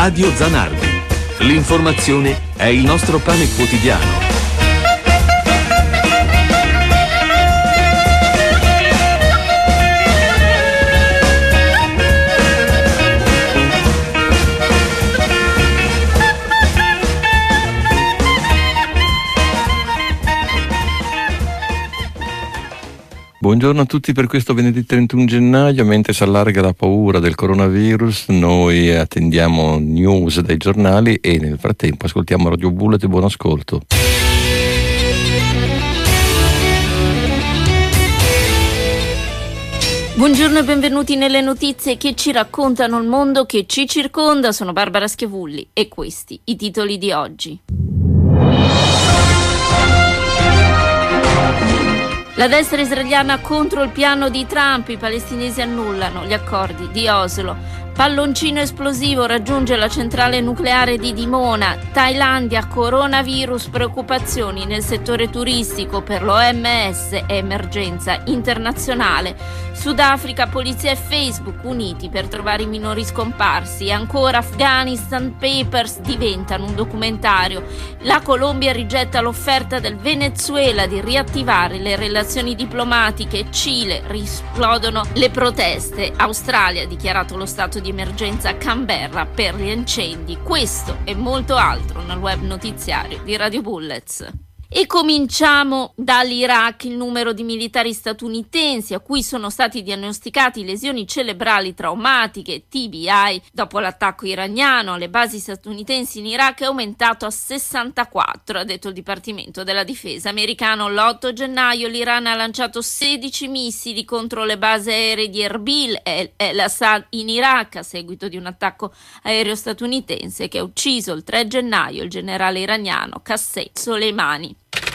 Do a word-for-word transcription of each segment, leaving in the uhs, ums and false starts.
Radio Zanardi. L'informazione è il nostro pane quotidiano. Buongiorno a tutti per questo venerdì trentuno gennaio. Mentre si allarga la paura del coronavirus, noi attendiamo news dai giornali e nel frattempo ascoltiamo Radio Bullet. Buon ascolto. Buongiorno e benvenuti nelle notizie che ci raccontano il mondo che ci circonda. Sono Barbara Schiavulli e questi i titoli di oggi. La destra israeliana contro il piano di Trump, i palestinesi annullano gli accordi di Oslo. Palloncino esplosivo raggiunge la centrale nucleare di Dimona. Thailandia, coronavirus, preoccupazioni nel settore turistico, per l'O M S è emergenza internazionale. Sudafrica, polizia e Facebook uniti per trovare i minori scomparsi. E ancora Afghanistan Papers diventano un documentario. La Colombia rigetta l'offerta del Venezuela di riattivare le relazioni diplomatiche. Cile, risplodono le proteste. Australia ha dichiarato lo stato di di emergenza a Canberra per gli incendi. Questo e molto altro nel web notiziario di Radio Bullets. E cominciamo dall'Iraq. Il numero di militari statunitensi a cui sono stati diagnosticati lesioni cerebrali traumatiche, T B I, dopo l'attacco iraniano alle basi statunitensi in Iraq è aumentato a sessantaquattro, ha detto il Dipartimento della Difesa americano. L'otto gennaio l'Iran ha lanciato sedici missili contro le basi aeree di Erbil e El-Assad in Iraq a seguito di un attacco aereo statunitense che ha ucciso il tre gennaio il generale iraniano Qassem Soleimani.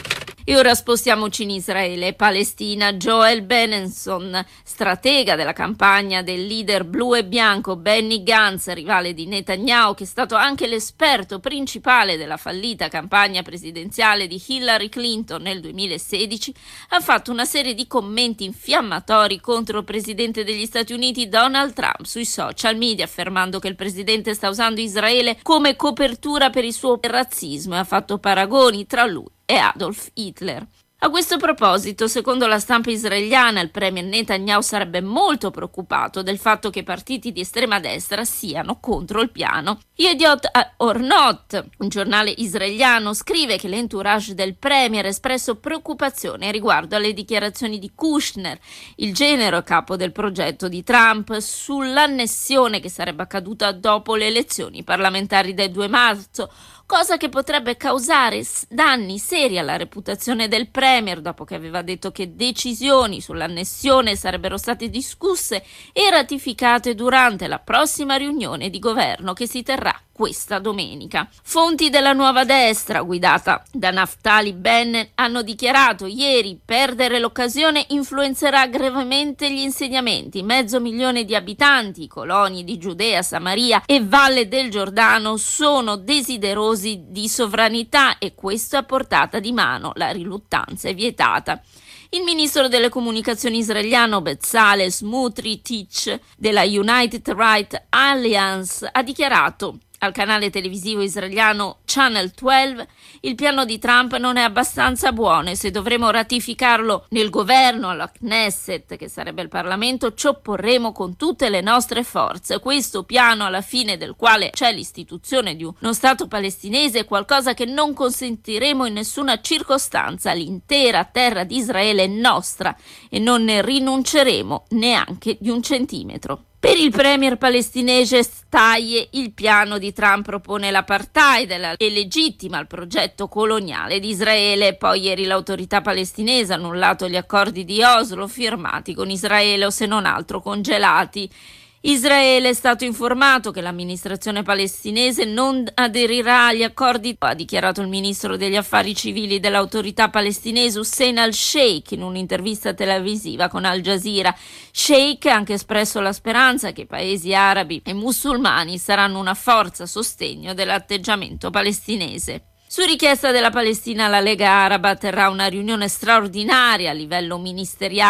E ora spostiamoci in Israele e Palestina. Joel Benenson, stratega della campagna del leader blu e bianco Benny Gantz, rivale di Netanyahu, che è stato anche l'esperto principale della fallita campagna presidenziale di Hillary Clinton nel duemilasedici, ha fatto una serie di commenti infiammatori contro il presidente degli Stati Uniti Donald Trump sui social media, affermando che il presidente sta usando Israele come copertura per il suo razzismo e ha fatto paragoni tra lui e Adolf Hitler. A questo proposito, secondo la stampa israeliana, il premier Netanyahu sarebbe molto preoccupato del fatto che partiti di estrema destra siano contro il piano. Yediot Ahronot, un giornale israeliano, scrive che l'entourage del premier ha espresso preoccupazione riguardo alle dichiarazioni di Kushner, il genero capo del progetto di Trump, sull'annessione che sarebbe accaduta dopo le elezioni parlamentari del due marzo, cosa che potrebbe causare danni seri alla reputazione del premier, dopo che aveva detto che decisioni sull'annessione sarebbero state discusse e ratificate durante la prossima riunione di governo che si terrà questa domenica. Fonti della nuova destra, guidata da Naftali Bennett, hanno dichiarato ieri: perdere l'occasione influenzerà gravemente gli insediamenti. Mezzo milione di abitanti, colonie di Giudea, Samaria e Valle del Giordano sono desiderosi di sovranità e questo è a portata di mano, la riluttanza è vietata. Il ministro delle comunicazioni israeliano Bezalel Smotrich della United Right Alliance ha dichiarato al canale televisivo israeliano Channel dodici: il piano di Trump non è abbastanza buono e se dovremo ratificarlo nel governo, alla Knesset, che sarebbe il Parlamento, ci opporremo con tutte le nostre forze. Questo piano, alla fine del quale c'è l'istituzione di uno Stato palestinese, è qualcosa che non consentiremo in nessuna circostanza. L'intera terra di Israele è nostra e non ne rinunceremo neanche di un centimetro. Per il premier palestinese Staye, il piano di Trump propone l'apartheid e legittima il progetto coloniale di Israele. Poi ieri l'autorità palestinese ha annullato gli accordi di Oslo firmati con Israele o se non altro congelati. Israele è stato informato che l'amministrazione palestinese non aderirà agli accordi, ha dichiarato il ministro degli affari civili dell'autorità palestinese Hussein al-Sheikh in un'intervista televisiva con Al Jazeera. Sheikh ha anche espresso la speranza che i paesi arabi e musulmani saranno una forza a sostegno dell'atteggiamento palestinese. Su richiesta della Palestina, la Lega Araba terrà una riunione straordinaria a livello ministeriale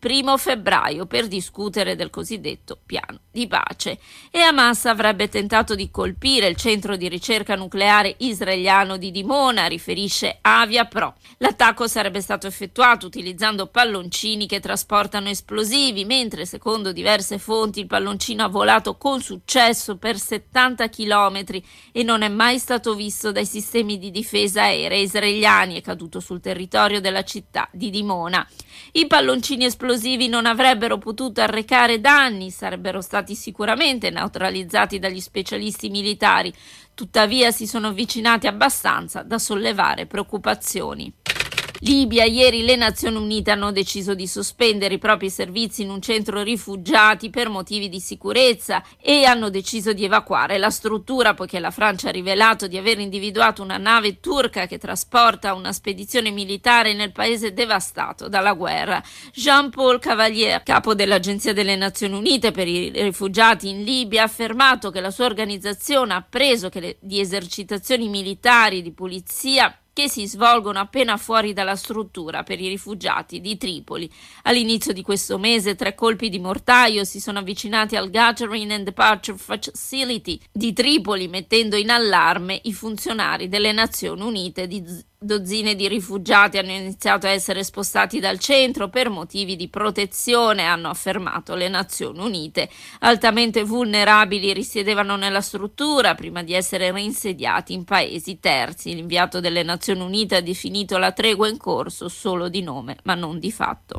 primo febbraio per discutere del cosiddetto piano di pace. E Hamas avrebbe tentato di colpire il centro di ricerca nucleare israeliano di Dimona, riferisce Aviapro. L'attacco sarebbe stato effettuato utilizzando palloncini che trasportano esplosivi, mentre secondo diverse fonti il palloncino ha volato con successo per settanta chilometri e non è mai stato visto dai sistemi di difesa aerea israeliani. È caduto sul territorio della città di Dimona. I palloncini esplosivi non avrebbero potuto arrecare danni, sarebbero stati sicuramente neutralizzati dagli specialisti militari, tuttavia si sono avvicinati abbastanza da sollevare preoccupazioni. Libia, ieri le Nazioni Unite hanno deciso di sospendere i propri servizi in un centro rifugiati per motivi di sicurezza e hanno deciso di evacuare la struttura poiché la Francia ha rivelato di aver individuato una nave turca che trasporta una spedizione militare nel paese devastato dalla guerra. Jean-Paul Cavalier, capo dell'Agenzia delle Nazioni Unite per i rifugiati in Libia, ha affermato che la sua organizzazione ha appreso che le, di esercitazioni militari di polizia che si svolgono appena fuori dalla struttura per i rifugiati di Tripoli. All'inizio di questo mese tre colpi di mortaio si sono avvicinati al Gathering and Departure Facility di Tripoli, mettendo in allarme i funzionari delle Nazioni Unite. Di dozzine di rifugiati hanno iniziato a essere spostati dal centro per motivi di protezione, hanno affermato le Nazioni Unite. Altamente vulnerabili risiedevano nella struttura prima di essere reinsediati in paesi terzi. L'inviato delle Nazioni Unite ha definito la tregua in corso solo di nome, ma non di fatto.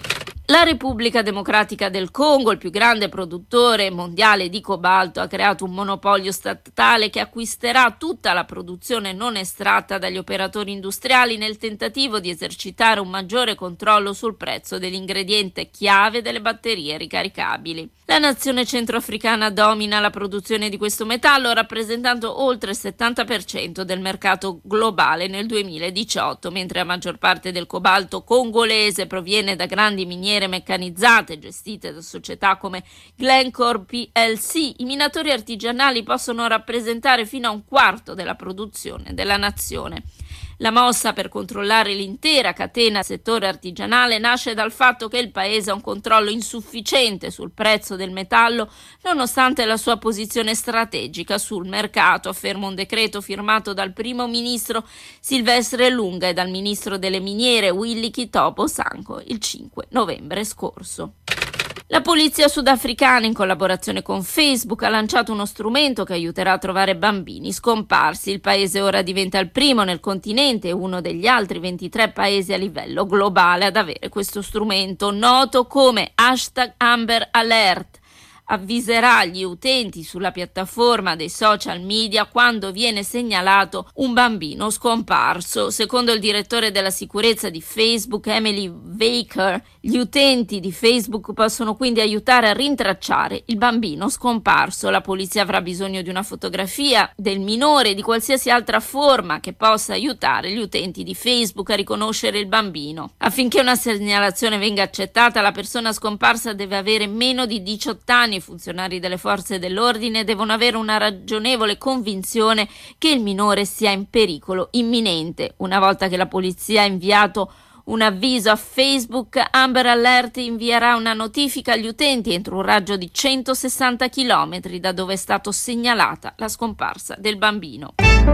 La Repubblica Democratica del Congo, il più grande produttore mondiale di cobalto, ha creato un monopolio statale che acquisterà tutta la produzione non estratta dagli operatori industriali nel tentativo di esercitare un maggiore controllo sul prezzo dell'ingrediente chiave delle batterie ricaricabili. La nazione centroafricana domina la produzione di questo metallo, rappresentando oltre il settanta per cento del mercato globale nel duemiladiciotto, mentre la maggior parte del cobalto congolese proviene da grandi miniere meccanizzate gestite da società come Glencore P L C. I minatori artigianali possono rappresentare fino a un quarto della produzione della nazione. La mossa per controllare l'intera catena del settore artigianale nasce dal fatto che il paese ha un controllo insufficiente sul prezzo del metallo nonostante la sua posizione strategica sul mercato, afferma un decreto firmato dal primo ministro Silvestre Lunga e dal ministro delle miniere Willy Kitopo Sanko il cinque novembre scorso. La polizia sudafricana, in collaborazione con Facebook, ha lanciato uno strumento che aiuterà a trovare bambini scomparsi. Il paese ora diventa il primo nel continente e uno degli altri ventitré paesi a livello globale ad avere questo strumento, noto come hashtag Amber Alert. Avviserà gli utenti sulla piattaforma dei social media quando viene segnalato un bambino scomparso. Secondo il direttore della sicurezza di Facebook, Emily Baker, gli utenti di Facebook possono quindi aiutare a rintracciare il bambino scomparso. La polizia avrà bisogno di una fotografia del minore e di qualsiasi altra forma che possa aiutare gli utenti di Facebook a riconoscere il bambino. Affinché una segnalazione venga accettata, la persona scomparsa deve avere meno di diciotto anni. I funzionari delle forze dell'ordine devono avere una ragionevole convinzione che il minore sia in pericolo imminente. Una volta che la polizia ha inviato un avviso a Facebook, Amber Alert invierà una notifica agli utenti entro un raggio di centosessanta chilometri da dove è stata segnalata la scomparsa del bambino.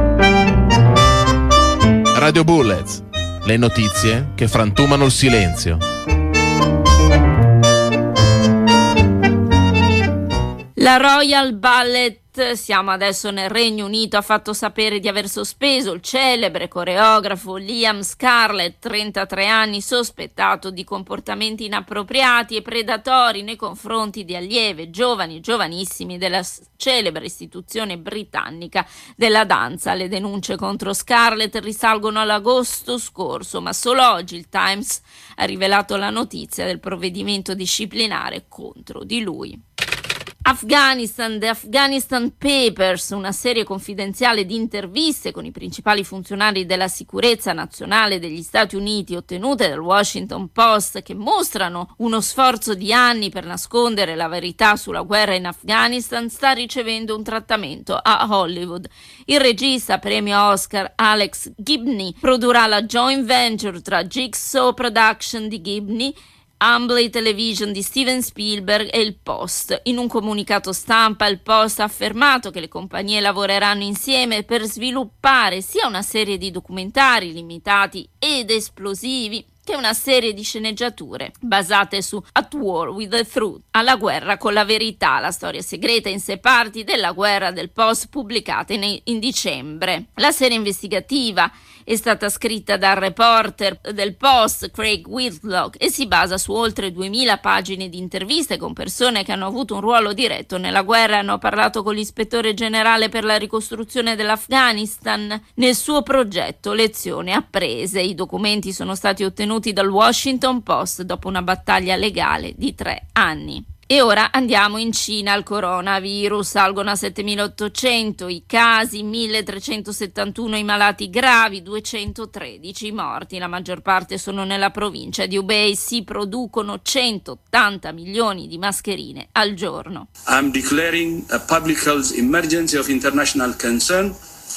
Radio Bullets, le notizie che frantumano il silenzio. La Royal Ballet, siamo adesso nel Regno Unito, ha fatto sapere di aver sospeso il celebre coreografo Liam Scarlett, trentatré anni, sospettato di comportamenti inappropriati e predatori nei confronti di allieve giovani e giovanissimi della celebre istituzione britannica della danza. Le denunce contro Scarlett risalgono all'agosto scorso, ma solo oggi il Times ha rivelato la notizia del provvedimento disciplinare contro di lui. Afghanistan, The Afghanistan Papers, una serie confidenziale di interviste con i principali funzionari della sicurezza nazionale degli Stati Uniti ottenute dal Washington Post, che mostrano uno sforzo di anni per nascondere la verità sulla guerra in Afghanistan, sta ricevendo un trattamento a Hollywood. Il regista premio Oscar Alex Gibney produrrà la joint venture tra Jigsaw Production di Gibney Ambley Television di Steven Spielberg e il Post. In un comunicato stampa il Post ha affermato che le compagnie lavoreranno insieme per sviluppare sia una serie di documentari limitati ed esplosivi che una serie di sceneggiature basate su At War with the Truth, alla guerra con la verità, la storia segreta in sei parti della guerra del Post, pubblicata in, in dicembre. La serie investigativa è stata scritta dal reporter del Post Craig Whitlock e si basa su oltre duemila pagine di interviste con persone che hanno avuto un ruolo diretto nella guerra e hanno parlato con l'ispettore generale per la ricostruzione dell'Afghanistan nel suo progetto Lezioni apprese. I documenti sono stati ottenuti dal Washington Post dopo una battaglia legale di tre anni. E ora andiamo in Cina al coronavirus. Salgono a settemilaottocento i casi, milletrecentosettantuno i malati gravi, duecentotredici i morti. La maggior parte sono nella provincia di Hubei. Si producono centottanta milioni di mascherine al giorno. I'm declaring a public health emergency of international concern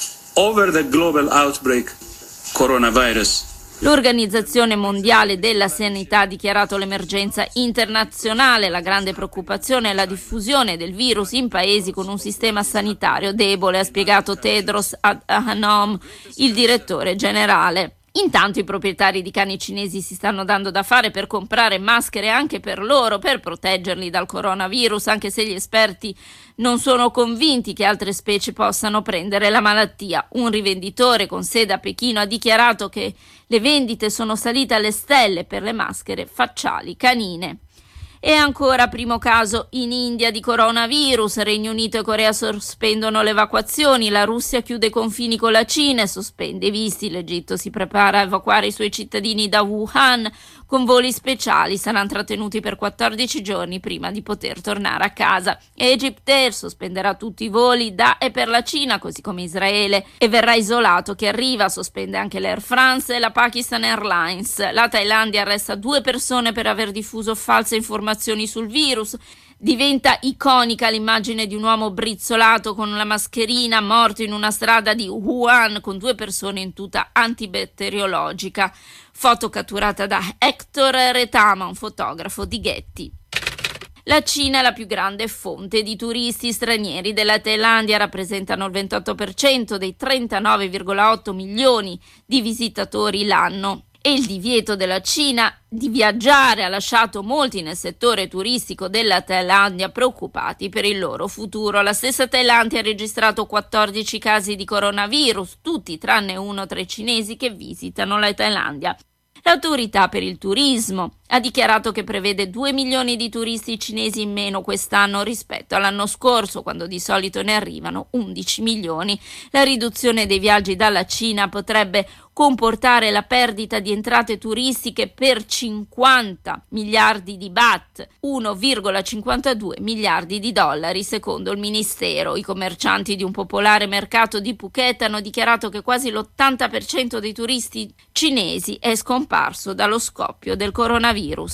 over the global outbreak coronavirus. L'Organizzazione Mondiale della Sanità ha dichiarato l'emergenza internazionale. La grande preoccupazione è la diffusione del virus in paesi con un sistema sanitario debole, ha spiegato Tedros Adhanom, il direttore generale. Intanto i proprietari di cani cinesi si stanno dando da fare per comprare maschere anche per loro, per proteggerli dal coronavirus, anche se gli esperti non sono convinti che altre specie possano prendere la malattia. Un rivenditore con sede a Pechino ha dichiarato che le vendite sono salite alle stelle per le maschere facciali canine. E ancora primo caso in India di coronavirus. Regno Unito e Corea sospendono le evacuazioni, la Russia chiude i confini con la Cina e sospende i visti, l'Egitto si prepara a evacuare i suoi cittadini da Wuhan con voli speciali, saranno trattenuti per quattordici giorni prima di poter tornare a casa. Egyptair sospenderà tutti i voli da e per la Cina, così come Israele, e verrà isolato chi arriva, sospende anche l'Air France e la Pakistan Airlines. La Thailandia arresta due persone per aver diffuso false informazioni sul virus. Diventa iconica l'immagine di un uomo brizzolato con la mascherina morto in una strada di Wuhan con due persone in tuta antibatteriologica. Foto catturata da Hector Retama, un fotografo di Getty. La Cina è la più grande fonte di turisti stranieri della Thailandia, rappresentano il ventotto per cento dei trentanove virgola otto milioni di visitatori l'anno. E il divieto della Cina di viaggiare ha lasciato molti nel settore turistico della Thailandia preoccupati per il loro futuro. La stessa Thailandia ha registrato quattordici casi di coronavirus, tutti tranne uno tra i cinesi che visitano la Thailandia. L'autorità per il turismo ha dichiarato che prevede due milioni di turisti cinesi in meno quest'anno rispetto all'anno scorso, quando di solito ne arrivano undici milioni. La riduzione dei viaggi dalla Cina potrebbe comportare la perdita di entrate turistiche per cinquanta miliardi di baht, uno virgola cinquantadue miliardi di dollari, secondo il ministero. I commercianti di un popolare mercato di Phuket hanno dichiarato che quasi l'ottanta per cento dei turisti cinesi è scomparso dallo scoppio del coronavirus.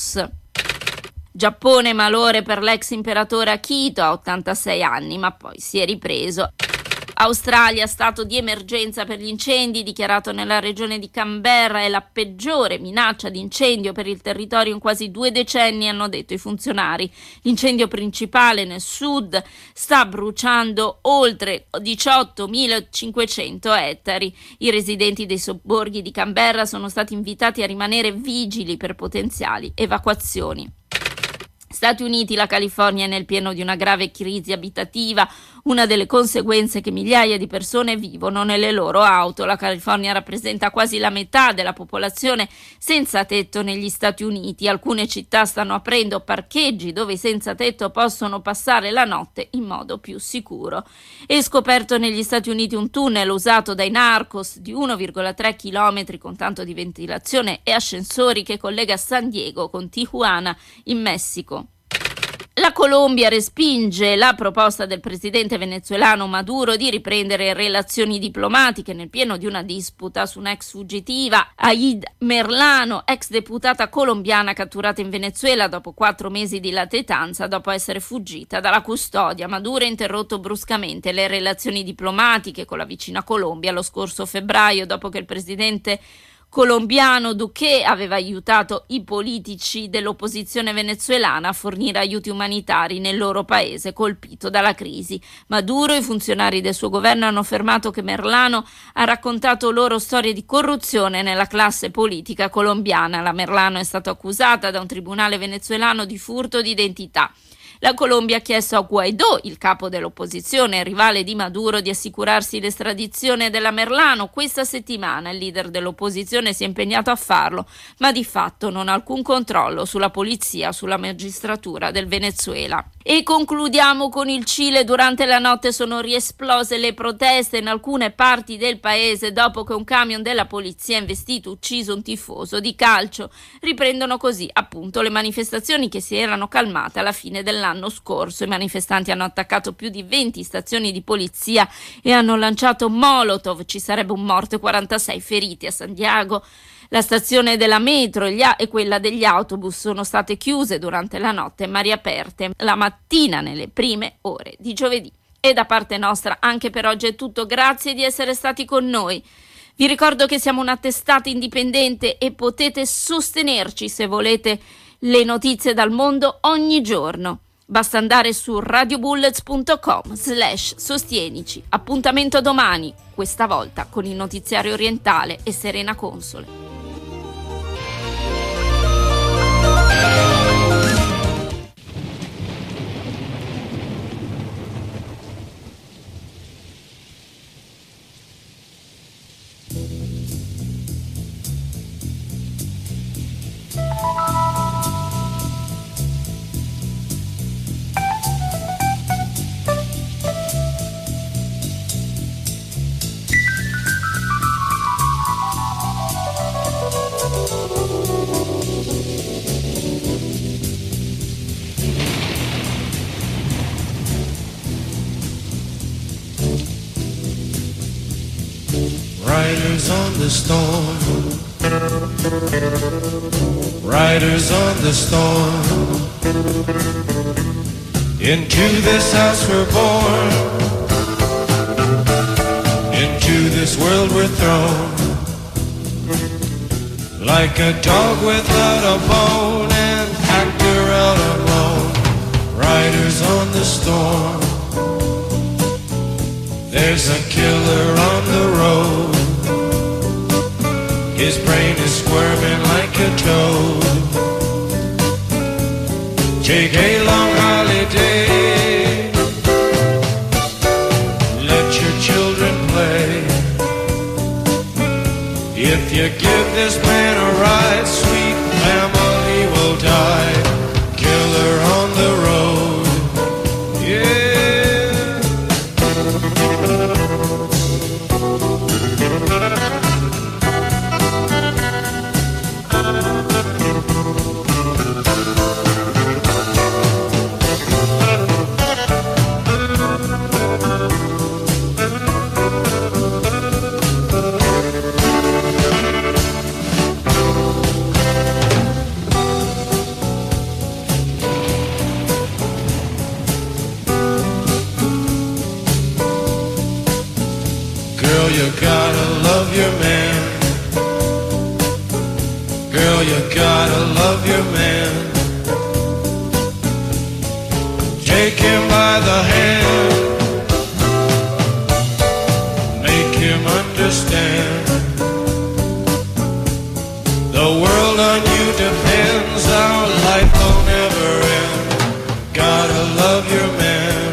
Giappone, malore per l'ex imperatore Akito a ottantasei anni, ma poi si è ripreso. Australia, stato di emergenza per gli incendi dichiarato nella regione di Canberra, è la peggiore minaccia di incendio per il territorio in quasi due decenni, hanno detto i funzionari. L'incendio principale nel sud sta bruciando oltre diciottomilacinquecento ettari. I residenti dei sobborghi di Canberra sono stati invitati a rimanere vigili per potenziali evacuazioni. Stati Uniti, la California è nel pieno di una grave crisi abitativa, una delle conseguenze che migliaia di persone vivono nelle loro auto. La California rappresenta quasi la metà della popolazione senza tetto negli Stati Uniti. Alcune città stanno aprendo parcheggi dove i senza tetto possono passare la notte in modo più sicuro. È scoperto negli Stati Uniti un tunnel usato dai narcos di uno virgola tre chilometri con tanto di ventilazione e ascensori che collega San Diego con Tijuana in Messico. La Colombia respinge la proposta del presidente venezuelano Maduro di riprendere relazioni diplomatiche nel pieno di una disputa su un'ex fuggitiva, Aid Merlano, ex deputata colombiana catturata in Venezuela dopo quattro mesi di latitanza dopo essere fuggita dalla custodia. Maduro ha interrotto bruscamente le relazioni diplomatiche con la vicina Colombia lo scorso febbraio dopo che il presidente colombiano Duque aveva aiutato i politici dell'opposizione venezuelana a fornire aiuti umanitari nel loro paese colpito dalla crisi. Maduro e i funzionari del suo governo hanno affermato che Merlano ha raccontato loro storie di corruzione nella classe politica colombiana. La Merlano è stata accusata da un tribunale venezuelano di furto di identità. La Colombia ha chiesto a Guaidó, il capo dell'opposizione e rivale di Maduro, di assicurarsi l'estradizione della Merlano. Questa settimana il leader dell'opposizione si è impegnato a farlo, ma di fatto non ha alcun controllo sulla polizia, sulla magistratura del Venezuela. E concludiamo con il Cile. Durante la notte sono riesplose le proteste in alcune parti del paese dopo che un camion della polizia ha investito e ucciso un tifoso di calcio. Riprendono così appunto le manifestazioni che si erano calmate alla fine dell'anno scorso. I manifestanti hanno attaccato più di venti stazioni di polizia e hanno lanciato molotov. Ci sarebbe un morto e quarantasei feriti a Santiago. La stazione della metro e quella degli autobus sono state chiuse durante la notte ma riaperte la mattina nelle prime ore di giovedì. E da parte nostra anche per oggi è tutto. Grazie di essere stati con noi. Vi ricordo che siamo una testata indipendente e potete sostenerci se volete le notizie dal mondo ogni giorno. Basta andare su radiobullets punto com slash sostienici. Appuntamento domani, questa volta con il notiziario orientale e Serena Console. Riders on the storm, riders on the storm, into this house we're born, into this world we're thrown, like a dog without a bone, an actor out alone. Riders on the storm, there's a killer on the road. His brain is squirming like a toad. Take a long holiday, let your children play. If you give this man a ride, sweet family will die. Killer on the road, yeah. Girl, you gotta love your man. Girl, you gotta love your man. Take him by the hand, make him understand. The world on you depends, our life will never end. Gotta love your man.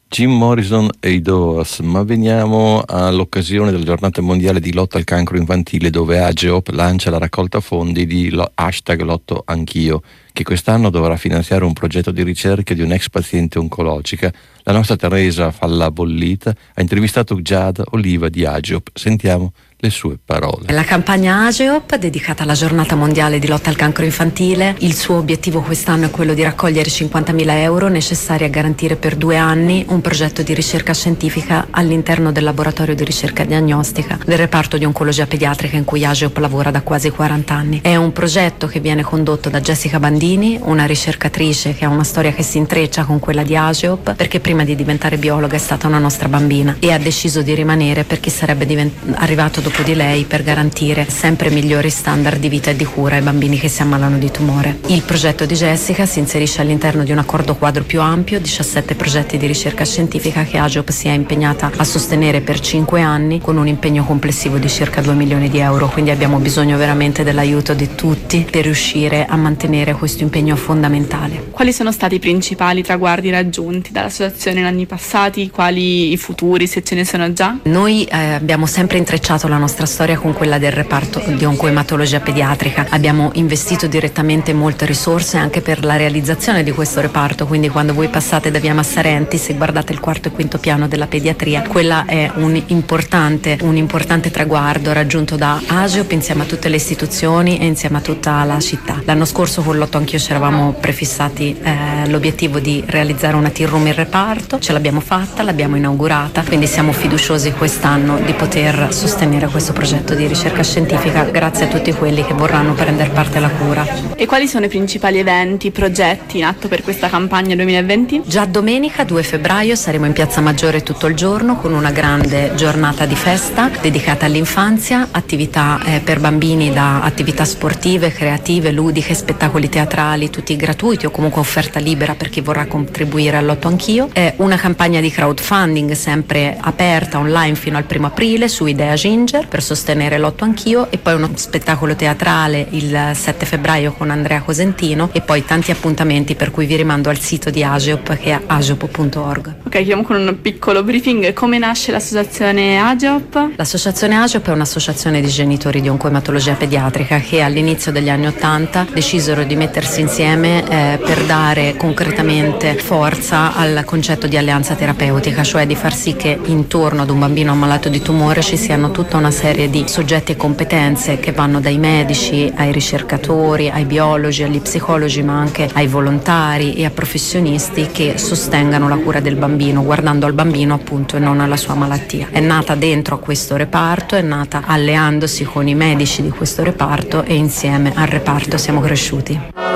Jim Morrison e i Doors. Ma veniamo all'occasione della giornata mondiale di lotta al cancro infantile, dove Ageop lancia la raccolta fondi di lo- hashtag Lotto Anch'io, che quest'anno dovrà finanziare un progetto di ricerca di un'ex paziente oncologica. La nostra Teresa Falla Bollita ha intervistato Giada Oliva di Ageop. Sentiamo le sue parole. La campagna Ageop, dedicata alla giornata mondiale di lotta al cancro infantile, il suo obiettivo quest'anno è quello di raccogliere cinquantamila euro necessari a garantire per due anni un progetto di ricerca scientifica all'interno del laboratorio di ricerca diagnostica del reparto di oncologia pediatrica in cui Ageop lavora da quasi quaranta anni. È un progetto che viene condotto da Jessica Bandini, una ricercatrice che ha una storia che si intreccia con quella di Ageop, perché prima di diventare biologa è stata una nostra bambina e ha deciso di rimanere perché sarebbe divent- arrivato dopo di lei per garantire sempre migliori standard di vita e di cura ai bambini che si ammalano di tumore. Il progetto di Jessica si inserisce all'interno di un accordo quadro più ampio, diciassette progetti di ricerca scientifica che Ageop si è impegnata a sostenere per cinque anni con un impegno complessivo di circa due milioni di euro, quindi abbiamo bisogno veramente dell'aiuto di tutti per riuscire a mantenere questo impegno fondamentale. Quali sono stati i principali traguardi raggiunti dall'associazione in anni passati? Quali i futuri, se ce ne sono già? Noi eh, abbiamo sempre intrecciato la nostra storia con quella del reparto di oncoematologia pediatrica. Abbiamo investito direttamente molte risorse anche per la realizzazione di questo reparto, quindi quando voi passate da via Massarenti, se guardate il quarto e quinto piano della pediatria, quella è un importante, un importante traguardo raggiunto da Ageop insieme a tutte le istituzioni e insieme a tutta la città. L'anno scorso con Lotto Anch'io ci eravamo prefissati eh, l'obiettivo di realizzare una tea room in reparto, ce l'abbiamo fatta, l'abbiamo inaugurata, quindi siamo fiduciosi quest'anno di poter sostenere questo progetto di ricerca scientifica grazie a tutti quelli che vorranno prendere parte alla cura. E quali sono i principali eventi, progetti in atto per questa campagna duemilaventi? Già domenica due febbraio saremo in Piazza Maggiore tutto il giorno con una grande giornata di festa dedicata all'infanzia, attività eh, per bambini, da attività sportive, creative, ludiche, spettacoli teatrali, tutti gratuiti o comunque offerta libera per chi vorrà contribuire al Lotto Anch'io. È una campagna di crowdfunding sempre aperta online fino al primo aprile su Idea Ginger per sostenere Lotto Anch'io, e poi uno spettacolo teatrale il sette febbraio con Andrea Cosentino, e poi tanti appuntamenti per cui vi rimando al sito di Ageop che è ageop punto org. Ok, chiudiamo con un piccolo briefing. Come nasce l'associazione Ageop? L'associazione Ageop è un'associazione di genitori di oncoematologia pediatrica che all'inizio degli anni ottanta decisero di mettersi insieme eh, per dare concretamente forza al concetto di alleanza terapeutica, cioè di far sì che intorno ad un bambino ammalato di tumore ci siano tutta una serie di soggetti e competenze che vanno dai medici ai ricercatori, ai biologi, agli psicologi, ma anche ai volontari e a professionisti che sostengano la cura del bambino, guardando al bambino appunto e non alla sua malattia. È nata dentro a questo reparto, è nata alleandosi con i medici di questo reparto e insieme al reparto siamo cresciuti.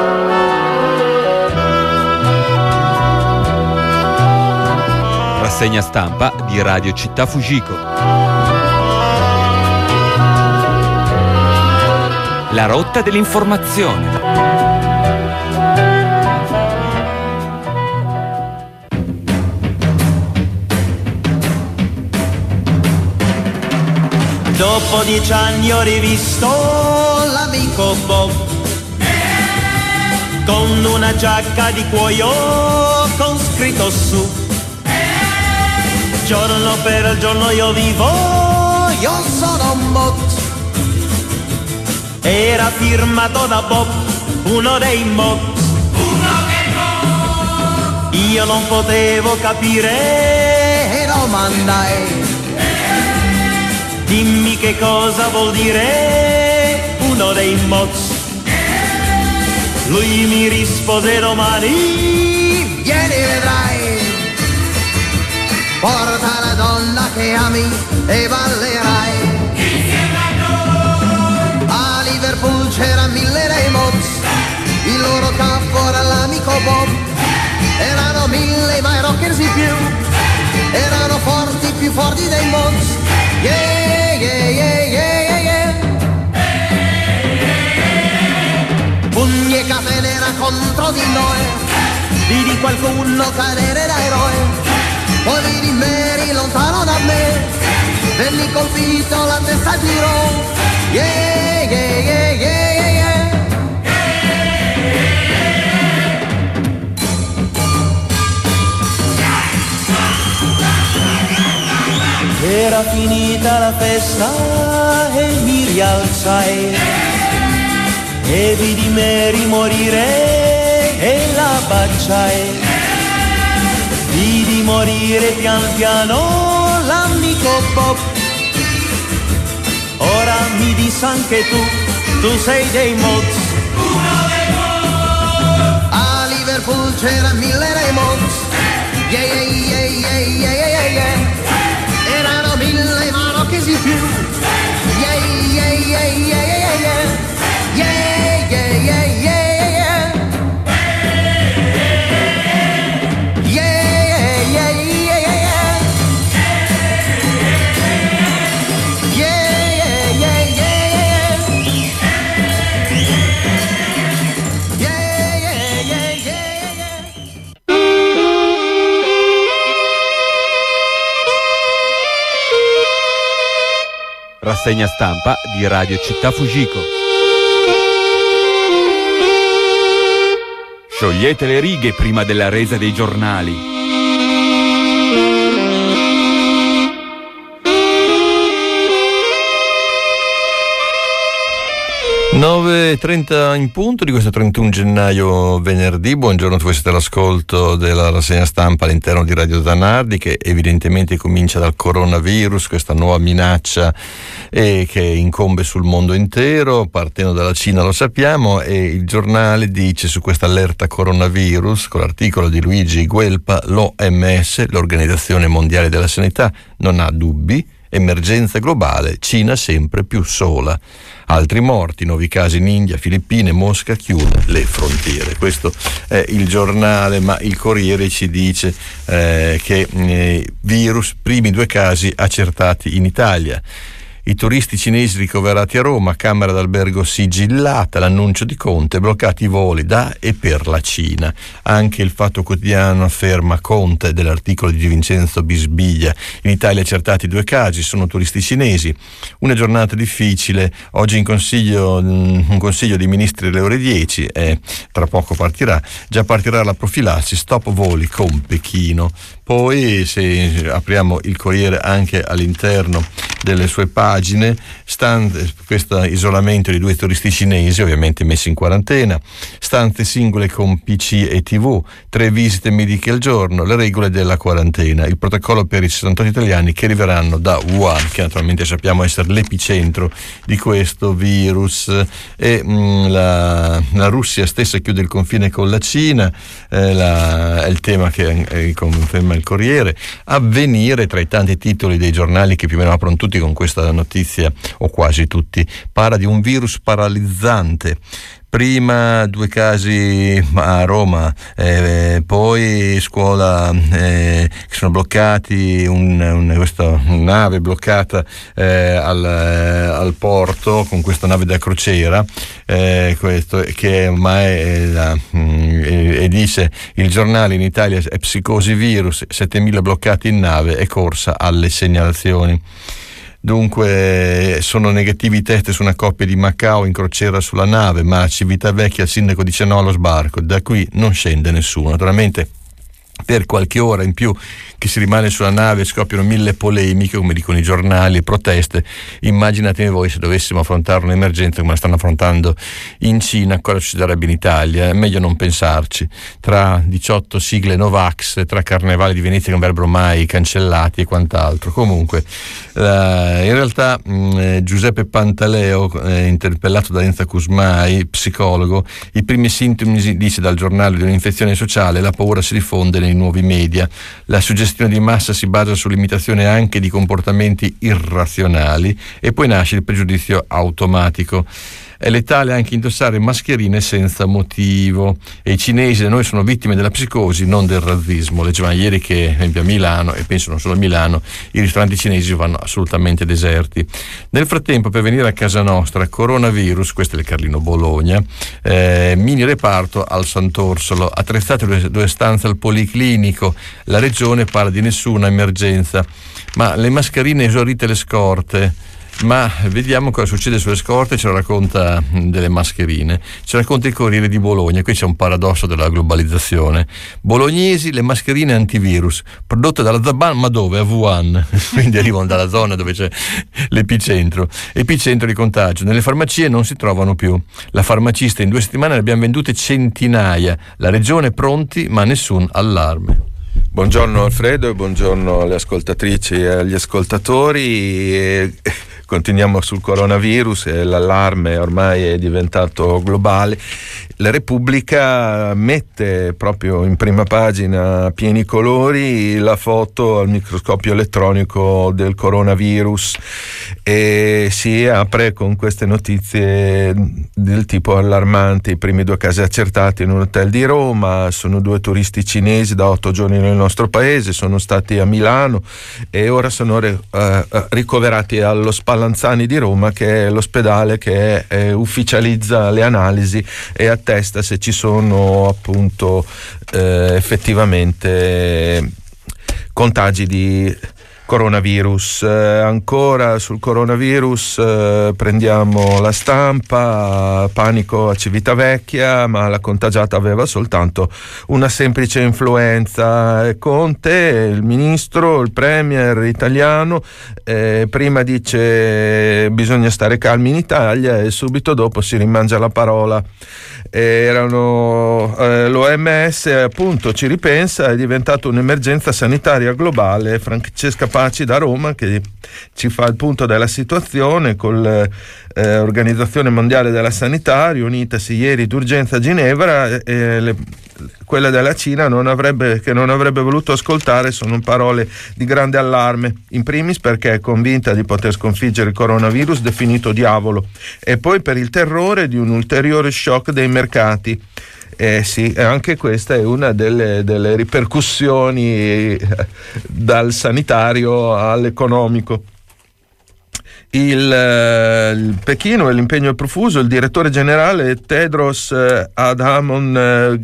Rassegna stampa di Radio Città Fujiko. La rotta dell'informazione. Dopo dieci anni ho rivisto l'amico Bob con una giacca di cuoio con scritto su. Giorno per giorno io vivo, io sono un bot. Era firmato da Bob, uno dei mod. Uno dei mod. Io non potevo capire e domandai: dimmi che cosa vuol dire uno dei mods. Lui mi rispose: domani vieni vedrai, porta la donna che ami e ballerai. A Liverpool c'era mille dei mods, il loro capo era l'amico Bob. Erano mille ma i rockers di più, erano forti, più forti dei mods. Yeah, yeah, yeah, yeah, yeah. Pugni e caffè nera contro di noi, vidi qualcuno cadere da eroe. Poi vidi Mary lontano da me, venni colpito, la testa girò. Yeah, yeah, yeah, yeah, yeah. era finita la festa e mi rialzai e vidi Mary morire e la baciai. Vidi morire pian piano l'amico Bob. Ora mi disse anche tu, tu sei dei Mods. Uno dei Mods. A Liverpool c'era mille Raymonds. Yeah, yeah, yeah, yeah, yeah, yeah, yeah. Erano mille ma non che si più. Yeah, yeah, yeah, yeah, yeah, yeah. Yeah, yeah, yeah, yeah, yeah. Rassegna stampa di Radio Città Fujiko. Sciogliete le righe prima della resa dei giornali. nove e trenta in punto di questo trentuno gennaio venerdì. Buongiorno, voi siete all'ascolto della rassegna stampa all'interno di Radio Zanardi, che evidentemente comincia dal coronavirus, questa nuova minaccia eh, che incombe sul mondo intero, partendo dalla Cina lo sappiamo, e il giornale dice su questa allerta coronavirus, con l'articolo di Luigi Guelpa, l'O M S, l'Organizzazione Mondiale della Sanità, non ha dubbi, emergenza globale, Cina sempre più sola. Altri morti, nuovi casi in India, Filippine, Mosca chiude le frontiere. Questo è il giornale, ma il Corriere ci dice eh, che eh, virus, primi due casi accertati in Italia. I turisti cinesi ricoverati a Roma, camera d'albergo sigillata, l'annuncio di Conte, bloccati i voli da e per la Cina. Anche il Fatto Quotidiano afferma Conte, dell'articolo di Vincenzo Bisbiglia. In Italia accertati due casi, sono turisti cinesi. Una giornata difficile, oggi in consiglio, un consiglio dei ministri alle ore dieci, e tra poco partirà, già partirà la profilassi, stop voli con Pechino. Poi se apriamo il Corriere anche all'interno delle sue pagine, stante questo isolamento di due turisti cinesi, ovviamente messi in quarantena, stanze singole con P C e tivù, tre visite mediche al giorno, le regole della quarantena, il protocollo per i sessantotto italiani che arriveranno da Wuhan, che naturalmente sappiamo essere l'epicentro di questo virus, e mh, la, la Russia stessa chiude il confine con la Cina, eh, la, è il tema che eh, conferma il Corriere. Avvenire, tra i tanti titoli dei giornali che più o meno aprono tutti con questa notizia, o quasi tutti, parla di un virus paralizzante. Prima due casi a Roma, eh, poi scuola eh, che sono bloccati, un, un, questa nave bloccata eh, al, al porto con questa nave da crociera, eh, questo che ormai è la, e, e dice il giornale: in Italia è psicosi virus, settemila bloccati in nave e corsa alle segnalazioni. Dunque sono negativi i test su una coppia di Macao in crociera sulla nave, ma a Civitavecchia il sindaco dice no allo sbarco, da qui non scende nessuno. Naturalmente per qualche ora in più che si rimane sulla nave scoppiano mille polemiche, come dicono i giornali, proteste. Immaginate voi se dovessimo affrontare un'emergenza come la stanno affrontando in Cina, cosa succederebbe in Italia? È meglio non pensarci. Tra diciotto sigle Novax, tra Carnevale di Venezia che non verrebbero mai cancellati e quant'altro. Comunque eh, in realtà mh, Giuseppe Pantaleo, eh, interpellato da Enza Cusmai, psicologo, i primi sintomi, dice dal giornale, di un'infezione sociale, la paura si diffonde nei nuovi media, la suggestione di massa si basa sull'imitazione anche di comportamenti irrazionali e poi nasce il pregiudizio automatico. È letale anche indossare mascherine senza motivo, e i cinesi da noi sono vittime della psicosi, non del razzismo. Leggevamo ieri che, ad esempio, a Milano, e penso non solo a Milano, i ristoranti cinesi vanno assolutamente deserti. Nel frattempo, per venire a casa nostra, coronavirus, questo è il Carlino Bologna, eh, mini reparto al Sant'Orsola, attrezzate due, due stanze al Policlinico, la regione parla di nessuna emergenza, ma le mascherine esaurite le scorte. Ma vediamo cosa succede sulle scorte. Ce lo racconta delle mascherine, ci racconta il Corriere di Bologna. Qui c'è un paradosso della globalizzazione. Bolognesi, le mascherine antivirus prodotte dalla Zaban, ma dove? A Wuhan. Quindi arrivano dalla zona dove c'è l'epicentro epicentro di contagio. Nelle farmacie non si trovano più. La farmacista: in due settimane ne abbiamo vendute centinaia, la regione pronti ma nessun allarme. Buongiorno Alfredo e buongiorno alle ascoltatrici e agli ascoltatori. E continuiamo sul coronavirus e l'allarme ormai è diventato globale. La Repubblica mette proprio in prima pagina a pieni colori la foto al microscopio elettronico del coronavirus e si apre con queste notizie del tipo allarmante. I primi due casi accertati in un hotel di Roma, sono due turisti cinesi da otto giorni nel nostro paese, sono stati a Milano e ora sono re, uh, ricoverati allo Spallanzani di Roma, che è l'ospedale che eh, ufficializza le analisi e attesta se ci sono appunto eh, effettivamente contagi di coronavirus. Eh, ancora sul coronavirus eh, prendiamo La Stampa, panico a Civitavecchia, ma la contagiata aveva soltanto una semplice influenza. Conte, il ministro, il premier italiano, eh, prima dice bisogna stare calmi in Italia e subito dopo si rimangia la parola. Erano eh, l'O M S appunto ci ripensa, è diventata un'emergenza sanitaria globale. Francesca Paci da Roma che ci fa il punto della situazione con l'Organizzazione eh, Mondiale della Sanità riunitasi ieri d'urgenza a Ginevra. E le, quella della Cina non avrebbe, che non avrebbe voluto ascoltare sono parole di grande allarme, in primis perché è convinta di poter sconfiggere il coronavirus definito diavolo e poi per il terrore di un ulteriore shock dei mercati. Eh sì, anche questa è una delle, delle ripercussioni dal sanitario all'economico. Il, il Pechino e l'impegno profuso, il direttore generale Tedros Adhanom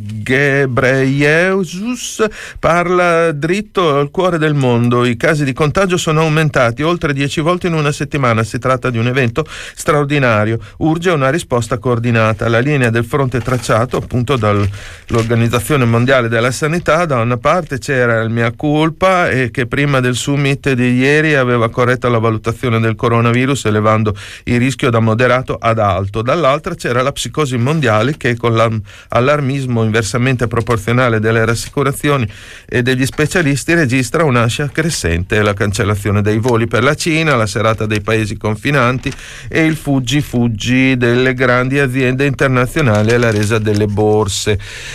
Ghebreyesus parla dritto al cuore del mondo. I casi di contagio sono aumentati oltre dieci volte in una settimana. Si tratta di un evento straordinario. Urge una risposta coordinata. La linea del fronte tracciato appunto dall'Organizzazione Mondiale della Sanità. Da una parte c'era il mea culpa e che prima del summit di ieri aveva corretto la valutazione del coronavirus elevando il rischio da moderato ad alto, dall'altra c'era la psicosi mondiale che con l'allarmismo inversamente proporzionale delle rassicurazioni e degli specialisti registra un'ansia crescente, la cancellazione dei voli per la Cina, la serata dei paesi confinanti e il fuggi fuggi delle grandi aziende internazionali e la resa delle borse.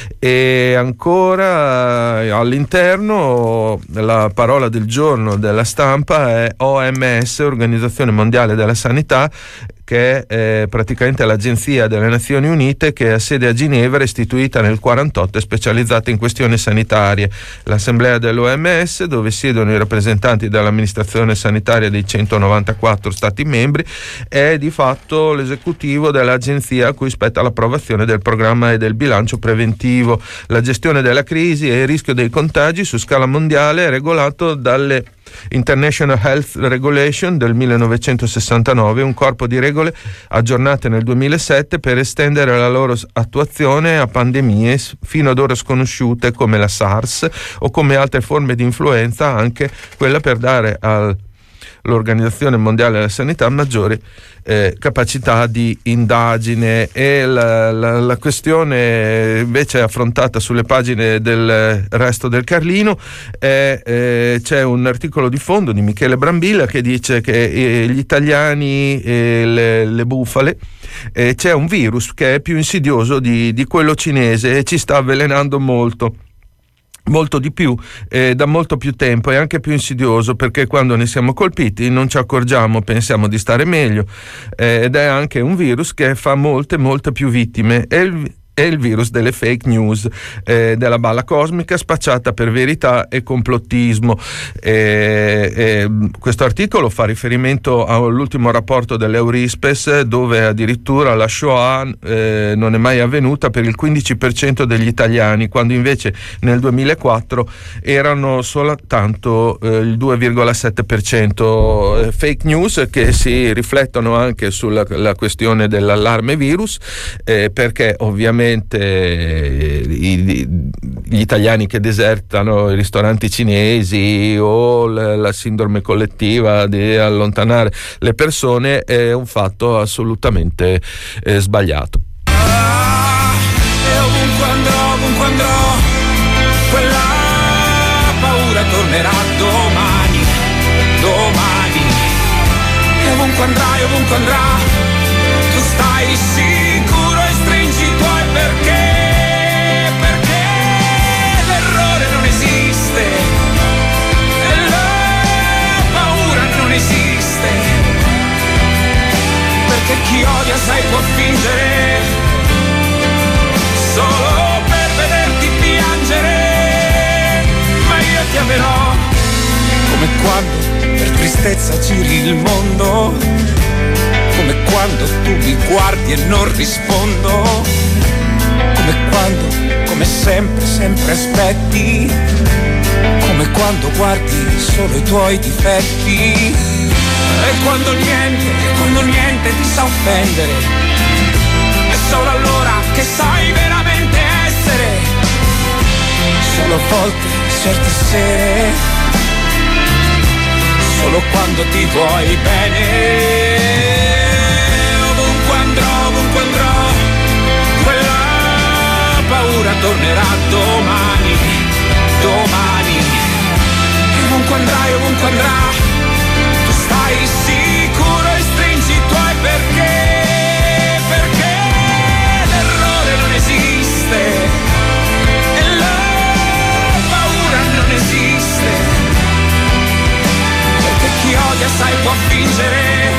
E ancora all'interno la parola del giorno della Stampa è O M S, Organizzazione Mondiale della Sanità, che è eh, praticamente l'agenzia delle Nazioni Unite che ha sede a Ginevra, istituita nel quarantotto e specializzata in questioni sanitarie. L'assemblea dell'O M S, dove siedono i rappresentanti dell'amministrazione sanitaria dei centonovantaquattro Stati membri, è di fatto l'esecutivo dell'agenzia a cui spetta l'approvazione del programma e del bilancio preventivo. La gestione della crisi e il rischio dei contagi su scala mondiale è regolato dalle International Health Regulation del millenovecentosessantanove, un corpo di regole aggiornate nel duemilasette per estendere la loro attuazione a pandemie fino ad ora sconosciute come la SARS o come altre forme di influenza, anche quella per dare all'Organizzazione Mondiale della Sanità maggiori eh, capacità di indagine. E la, la, la questione invece affrontata sulle pagine del Resto del Carlino è, eh, c'è un articolo di fondo di Michele Brambilla che dice che eh, gli italiani e le, le bufale eh, c'è un virus che è più insidioso di, di quello cinese e ci sta avvelenando molto molto di più, eh, da molto più tempo, e anche più insidioso perché quando ne siamo colpiti non ci accorgiamo, pensiamo di stare meglio, eh, ed è anche un virus che fa molte molte più vittime. E il è il virus delle fake news, eh, della balla cosmica spacciata per verità e complottismo. Eh, eh, questo articolo fa riferimento all'ultimo rapporto dell'Eurispes, dove addirittura la Shoah eh, non è mai avvenuta per il quindici per cento degli italiani, quando invece nel duemilaquattro erano soltanto eh, il due virgola sette per cento. Eh, fake news che si riflettono anche sulla la questione dell'allarme virus, eh, perché ovviamente eh, i, gli italiani che desertano i ristoranti cinesi o la, la sindrome collettiva di allontanare le persone è un fatto assolutamente eh, sbagliato. Ah, e ovunque andrò, ovunque andrò, quella paura tornerà domani, domani. E ovunque andrai, ovunque andrà, tu stai sicuro e stringi i tuoi perché, perché l'errore non esiste e la paura non esiste, perché chi odia sai può fingere solo per vederti piangere, ma io ti amerò come quando per tristezza giri il mondo, come quando tu mi guardi e non rispondo, come quando, come sempre, sempre aspetti, come quando guardi solo i tuoi difetti, e quando niente, quando niente ti sa offendere, è solo allora che sai veramente essere, solo a volte, certe sere, solo quando ti vuoi bene. Ovunque andrò, ovunque andrò, quella paura tornerà domani, domani. E ovunque andrai, ovunque andrà, tu stai sicuro e stringi i tuoi perché, perché l'errore non esiste e la paura non esiste, perché chi odia sai può fingere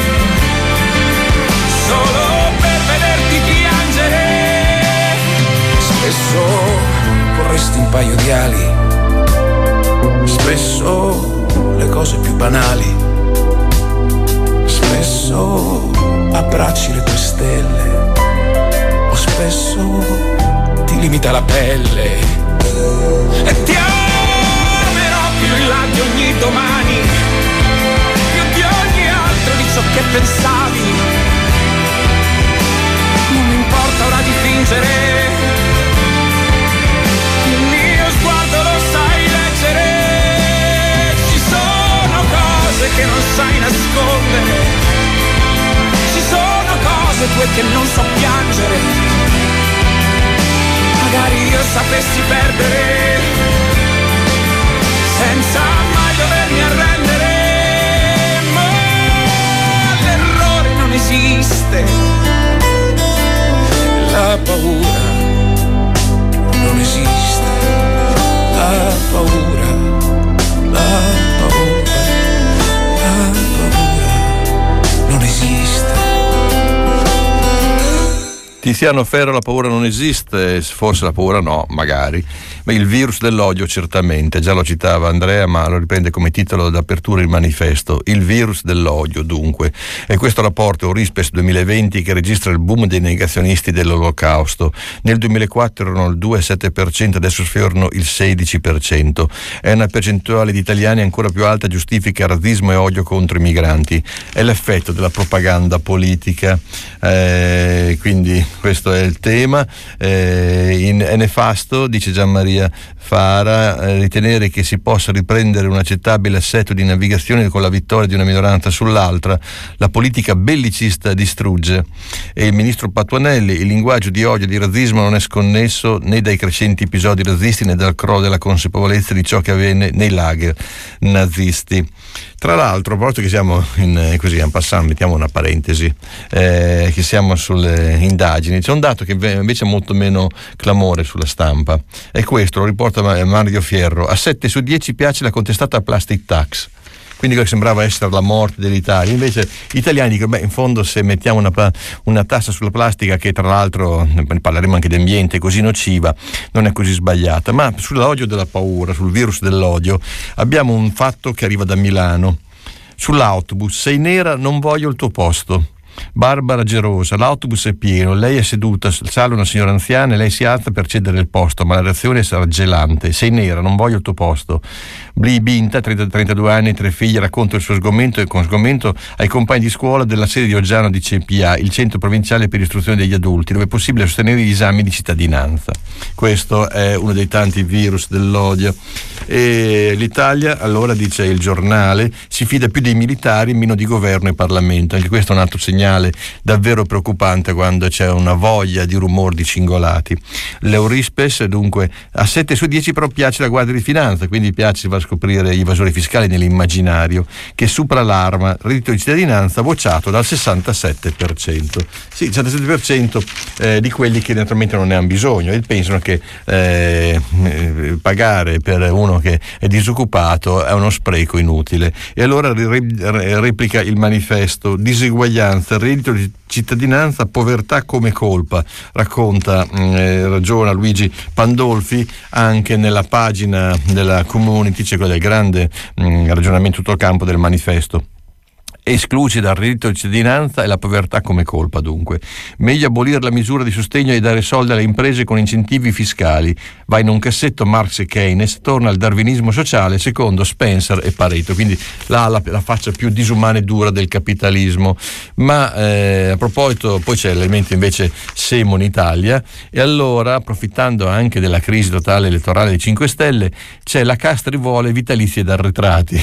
solo per vederti piangere. Spesso vorresti un paio di ali, spesso le cose più banali, spesso abbracci le tue stelle, o spesso ti limita la pelle, e ti amerò più in là di ogni domani, più di ogni altro di ciò che pensavi. Non mi importa ora di fingere, il mio sguardo lo sai leggere, ci sono cose che non sai nascondere, ci sono cose tue che non so piangere, magari io sapessi perdere senza mai dovermi arrendere, ma l'errore non esiste, la paura non esiste, la paura, la paura, la paura non esiste. Tiziano Ferro, la paura non esiste, forse la paura no, magari, ma il virus dell'odio certamente, già lo citava Andrea, ma lo riprende come titolo d'apertura il manifesto, il virus dell'odio dunque, e questo rapporto Eurispes duemilaventi che registra il boom dei negazionisti dell'olocausto, nel duemilaquattro erano il due virgola sette per cento, adesso sfiorano il sedici per cento, è una percentuale di italiani ancora più alta, giustifica razzismo e odio contro i migranti, è l'effetto della propaganda politica, eh, quindi questo è il tema. Eh, in, è nefasto, dice Gianmaria Fara, eh, ritenere che si possa riprendere un accettabile assetto di navigazione con la vittoria di una minoranza sull'altra. La politica bellicista distrugge. E il ministro Patuanelli, il linguaggio di odio e di razzismo non è sconnesso né dai crescenti episodi razzisti né dal crollo della consapevolezza di ciò che avvenne nei lager nazisti. Tra l'altro, a proposito che siamo in, così, en passant, mettiamo una parentesi, eh, che siamo sulle indagini, c'è un dato che invece ha molto meno clamore sulla stampa, e questo lo riporta Mario Fierro: a sette su dieci piace la contestata plastic tax. quindi che sembrava essere la morte dell'Italia. Invece gli italiani dicono, beh, in fondo se mettiamo una, una tassa sulla plastica, che tra l'altro ne parleremo anche di ambiente, così nociva, non è così sbagliata. Ma sull'odio della paura, sul virus dell'odio, abbiamo un fatto che arriva da Milano. Sull'autobus: sei nera, non voglio il tuo posto. Barbara Gerosa: l'autobus è pieno, lei è seduta, sale una signora anziana e lei si alza per cedere il posto, ma la reazione sarà gelante. Sei nera, non voglio il tuo posto. Bli Binta, trenta, trentadue anni, tre figli, racconta il suo sgomento e con sgomento ai compagni di scuola della sede di Oggiano di C P A, il centro provinciale per l'istruzione degli adulti, dove è possibile sostenere gli esami di cittadinanza. Questo è uno dei tanti virus dell'odio. E l'Italia, allora, dice il giornale, si fida più dei militari, meno di governo e Parlamento. Anche questo è un altro segnale davvero preoccupante quando c'è una voglia di rumor di cingolati. L'Eurispes, dunque, a sette su dieci però piace la Guardia di Finanza, quindi piace, va a scoprire gli evasori fiscali nell'immaginario, che supera l'arma, reddito di cittadinanza bocciato dal sessantasette per cento. Sì, il sessantasette per cento eh, di quelli che naturalmente non ne hanno bisogno e pensano che eh, pagare per uno che è disoccupato è uno spreco inutile. E allora replica il manifesto: diseguaglianza, reddito di cittadinanza, povertà come colpa. Racconta, eh, ragiona Luigi Pandolfi anche nella pagina della Community, c'è quella del grande mh, ragionamento tutto il campo del manifesto. Esclusi dal reddito di cittadinanza e la povertà come colpa, dunque. Meglio abolire la misura di sostegno e dare soldi alle imprese con incentivi fiscali. Va in un cassetto Marx e Keynes, torna al darwinismo sociale secondo Spencer e Pareto, quindi la, la, la faccia più disumana e dura del capitalismo. Ma eh, a proposito, poi c'è l'elemento invece Semo in Italia, e allora, approfittando anche della crisi totale elettorale dei cinque Stelle, c'è la Castri vuole vitalizi ed arretrati.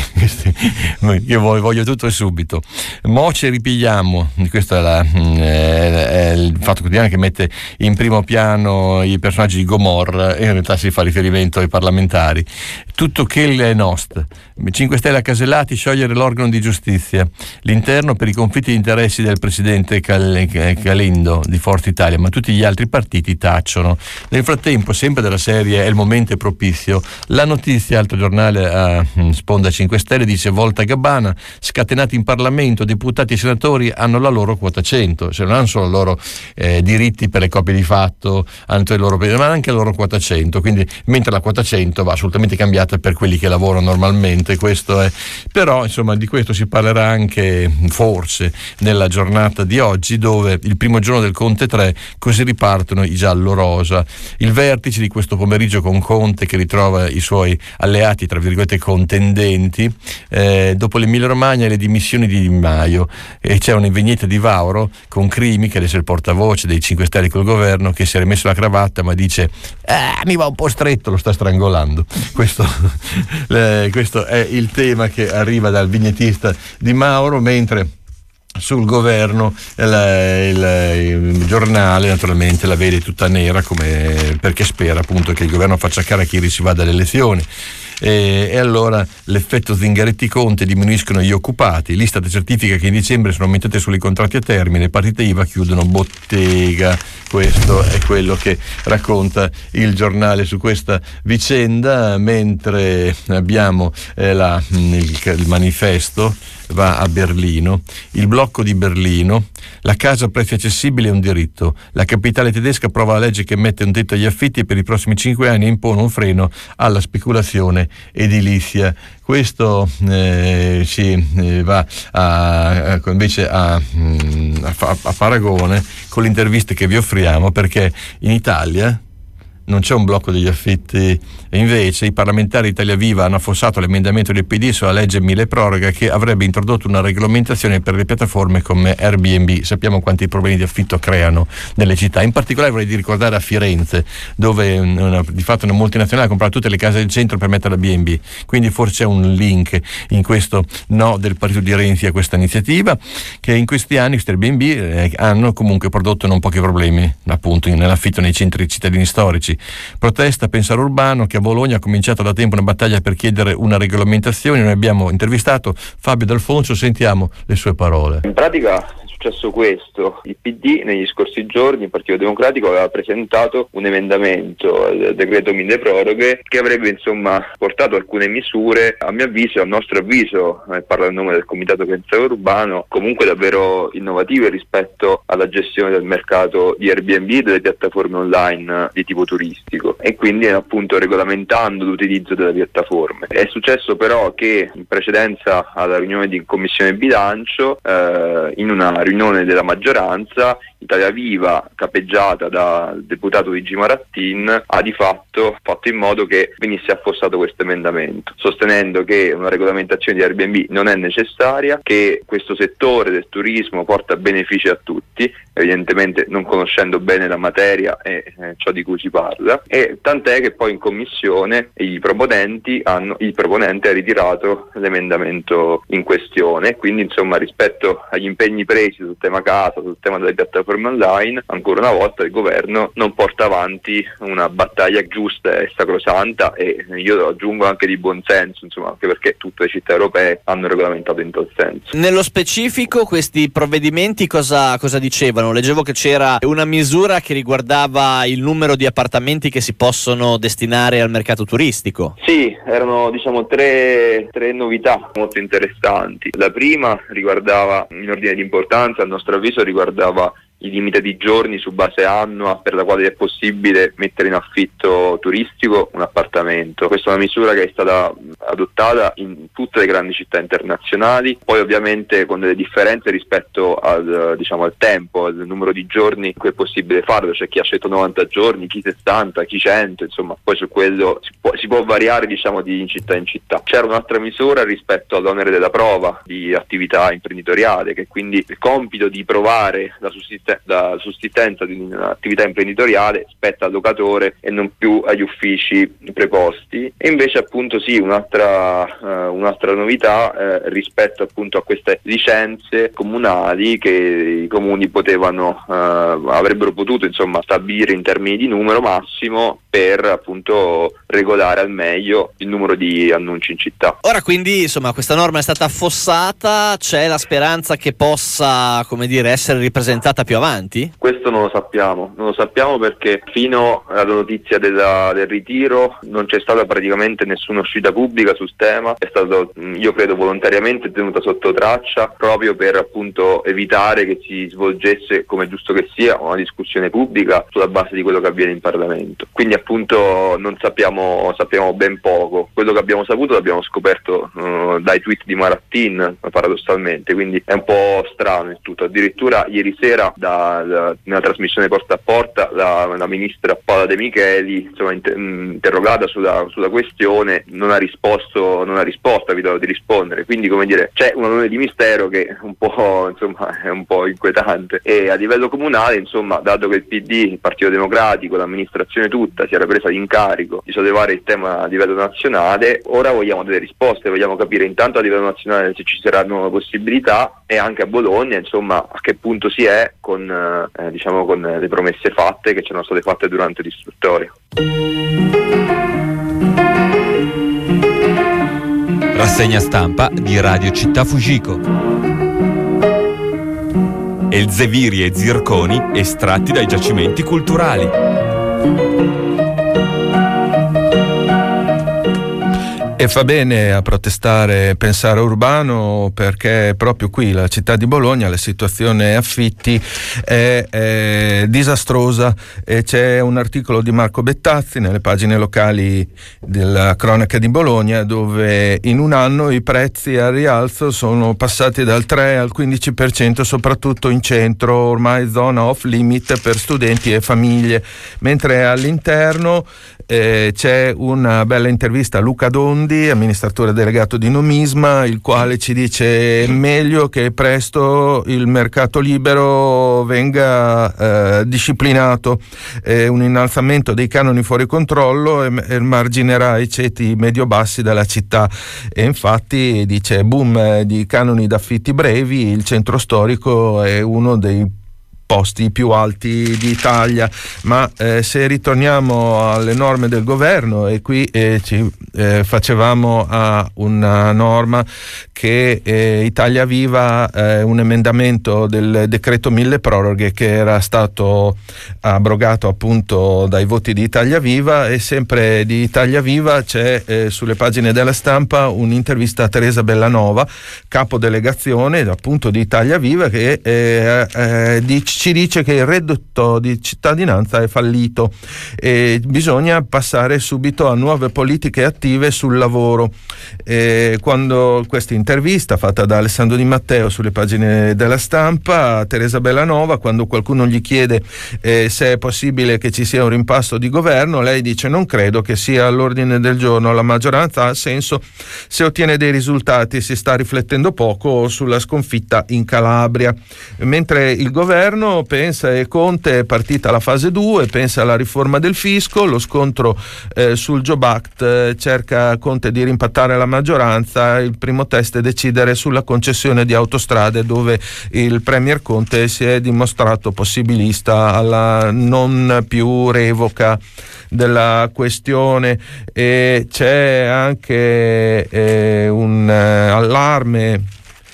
Io voglio tutto e subito. Moce ripigliamo, questo è, la, è, è il Fatto Quotidiano che mette in primo piano i personaggi di Gomorra, e in realtà si fa riferimento ai parlamentari. Tutto che è nost. cinque Stelle a Casellati, sciogliere l'organo di giustizia. L'interno per i conflitti di interessi del presidente Cal- Calindo di Forza Italia, ma tutti gli altri partiti tacciono. Nel frattempo, sempre della serie è il momento è propizio, la notizia, altro giornale a sponda cinque Stelle, dice: Volta Gabbana, scatenati in Parlamento, deputati e senatori hanno la loro quota cento, cioè non hanno solo i loro eh, diritti per le copie di fatto, hanno il loro, ma anche la loro quota cento, quindi mentre la quota cento va assolutamente cambiata per quelli che lavorano normalmente. Questo è, però insomma di questo si parlerà anche forse nella giornata di oggi, dove il primo giorno del Conte tre, così ripartono i giallo-rosa. Il vertice di questo pomeriggio con Conte che ritrova i suoi alleati tra virgolette contendenti eh, dopo l'Emilia Romagna e le dimissioni di Di Maio, e c'è una vignetta di Vauro con Crimi, che adesso è il portavoce dei cinque Stelle col governo, che si è rimesso la cravatta ma dice ah, mi va un po' stretto, lo sta strangolando. Questo, eh, questo è il tema che arriva dal vignettista di Mauro, mentre sul governo il, il, il giornale naturalmente la vede tutta nera, come perché spera appunto che il governo faccia cara chi si va dalle elezioni. E, e allora l'effetto Zingaretti-Conte: diminuiscono gli occupati, l'Istat certifica che in dicembre sono aumentate solo i contratti a termine, le partite I V A chiudono bottega. Questo è quello che racconta il giornale su questa vicenda, mentre abbiamo eh, la, il, il manifesto va a Berlino, il blocco di Berlino, la casa a prezzi accessibili è un diritto, la capitale tedesca approva la legge che mette un tetto agli affitti e per i prossimi cinque anni impone un freno alla speculazione edilizia. Questo eh, ci eh, va a, a, invece a, a, a paragone con le interviste che vi offriamo, perché in Italia non c'è un blocco degli affitti, e invece i parlamentari di Italia Viva hanno affossato l'emendamento del P D sulla legge mille proroga che avrebbe introdotto una regolamentazione per le piattaforme come Airbnb. Sappiamo quanti problemi di affitto creano nelle città. In particolare vorrei ricordare a Firenze, dove una, di fatto una multinazionale ha comprato tutte le case del centro per mettere la B and B, quindi forse c'è un link in questo no del partito di Renzi a questa iniziativa, che in questi anni questi Airbnb eh, hanno comunque prodotto non pochi problemi appunto nell'affitto nei centri cittadini storici. Protesta Pensare Urbano, che a Bologna ha cominciato da tempo una battaglia per chiedere una regolamentazione. Noi abbiamo intervistato Fabio D'Alfonso, sentiamo le sue parole. In pratica è successo questo: il P D negli scorsi giorni, il Partito Democratico, aveva presentato un emendamento al decreto mille proroghe che avrebbe insomma portato alcune misure, a mio avviso, a nostro avviso, eh, parlo a nome del Comitato Pensare Urbano, comunque davvero innovative rispetto alla gestione del mercato di Airbnb e delle piattaforme online di tipo turistico, e quindi appunto regolamentando l'utilizzo delle piattaforme. È successo però che in precedenza alla riunione di Commissione Bilancio, eh, in una riunione della maggioranza, Italia Viva, capeggiata dal deputato Luigi Marattin, ha di fatto fatto in modo che venisse affossato questo emendamento, sostenendo che una regolamentazione di Airbnb non è necessaria, che questo settore del turismo porta benefici a tutti, evidentemente non conoscendo bene la materia e eh, ciò di cui si parla, e tant'è che poi in commissione i proponenti hanno, il proponente ha ritirato l'emendamento in questione. Quindi insomma, rispetto agli impegni presi sul tema casa, sul tema delle piattaforme online, ancora una volta il governo non porta avanti una battaglia giusta e sacrosanta, e io aggiungo anche di buon senso, insomma, anche perché tutte le città europee hanno regolamentato in tal senso. Nello specifico questi provvedimenti cosa, cosa dicevano? Leggevo che c'era una misura che riguardava il numero di appartamenti che si possono destinare al mercato turistico. Sì, erano diciamo tre, tre novità molto interessanti. La prima riguardava, in ordine di importanza, a nostro avviso riguardava il limite di giorni su base annua per la quale è possibile mettere in affitto turistico un appartamento. Questa è una misura che è stata adottata in tutte le grandi città internazionali, poi ovviamente con delle differenze rispetto al, diciamo, al tempo, al numero di giorni in cui è possibile farlo. C'è chi ha scelto novanta giorni, chi sessanta, chi cento, insomma, poi su quello si può, si può variare diciamo di città in città. C'era un'altra misura rispetto all'onere della prova di attività imprenditoriale, che quindi il compito di provare la sussistenza la sussistenza di un'attività imprenditoriale spetta al locatore e non più agli uffici preposti. E invece appunto sì, un'altra, uh, un'altra novità eh, rispetto appunto a queste licenze comunali che i comuni potevano, uh, avrebbero potuto insomma stabilire in termini di numero massimo per appunto regolare al meglio il numero di annunci in città. Ora quindi insomma questa norma è stata affossata, c'è la speranza che possa, come dire, essere ripresentata più avanti? Questo non lo sappiamo, non lo sappiamo perché fino alla notizia della, del ritiro non c'è stata praticamente nessuna uscita pubblica sul tema. È stato, io credo, volontariamente tenuta sotto traccia proprio per appunto evitare che si svolgesse, come giusto che sia, una discussione pubblica sulla base di quello che avviene in Parlamento. Quindi appunto non sappiamo, sappiamo ben poco. Quello che abbiamo saputo l'abbiamo scoperto uh, dai tweet di Marattin, paradossalmente, quindi è un po' strano il tutto. Addirittura ieri sera da La, nella trasmissione Porta a Porta la, la ministra Paola De Micheli, insomma, inter, interrogata sulla, sulla questione, non ha risposto, non ha risposto, ha evitato di rispondere. Quindi, come dire, c'è un alone di mistero che un po' insomma è un po' inquietante. E a livello comunale, insomma, dato che il P D, il Partito Democratico, l'amministrazione tutta si era presa l'incarico di sollevare il tema a livello nazionale, ora vogliamo delle risposte, vogliamo capire intanto a livello nazionale se ci saranno possibilità, e anche a Bologna, insomma, a che punto si è con Eh, diciamo con le promesse fatte che ci erano state fatte durante l'istruttoria. Rassegna stampa di Radio Città Fujiko. Elzeviri e zirconi estratti dai giacimenti culturali. E fa bene a protestare Pensare Urbano, perché proprio qui, la città di Bologna, la situazione affitti è, è disastrosa, e c'è un articolo di Marco Bettazzi nelle pagine locali della Cronaca di Bologna, dove in un anno i prezzi al rialzo sono passati dal tre al quindici per cento, soprattutto in centro, ormai zona off limit per studenti e famiglie, mentre all'interno eh, c'è una bella intervista a Luca Dondi, amministratore delegato di Nomisma, il quale ci dice meglio che presto il mercato libero venga eh, disciplinato, eh, un innalzamento dei canoni fuori controllo emarginerà i ceti medio-bassi della città. E infatti dice boom di canoni d'affitti brevi, il centro storico è uno dei posti più alti d'Italia. Ma eh, se ritorniamo alle norme del governo, e qui eh, ci eh, facevamo a una norma che eh, Italia Viva, eh, un emendamento del decreto mille proroghe che era stato abrogato appunto dai voti di Italia Viva, e sempre di Italia Viva c'è eh, sulle pagine della Stampa un'intervista a Teresa Bellanova, capodelegazione appunto di Italia Viva, che eh, eh, dice ci dice che il reddito di cittadinanza è fallito e bisogna passare subito a nuove politiche attive sul lavoro. E quando questa intervista fatta da Alessandro Di Matteo sulle pagine della Stampa, Teresa Bellanova, quando qualcuno gli chiede eh, se è possibile che ci sia un rimpasto di governo, lei dice: non credo che sia all'ordine del giorno, la maggioranza ha senso se ottiene dei risultati, si sta riflettendo poco sulla sconfitta in Calabria, mentre il governo pensa, e Conte è partita la fase due, pensa alla riforma del fisco, lo scontro eh, sul Job Act, eh, cerca Conte di rimpattare la maggioranza, il primo test è decidere sulla concessione di autostrade, dove il premier Conte si è dimostrato possibilista alla non più revoca della questione. E c'è anche eh, un eh, allarme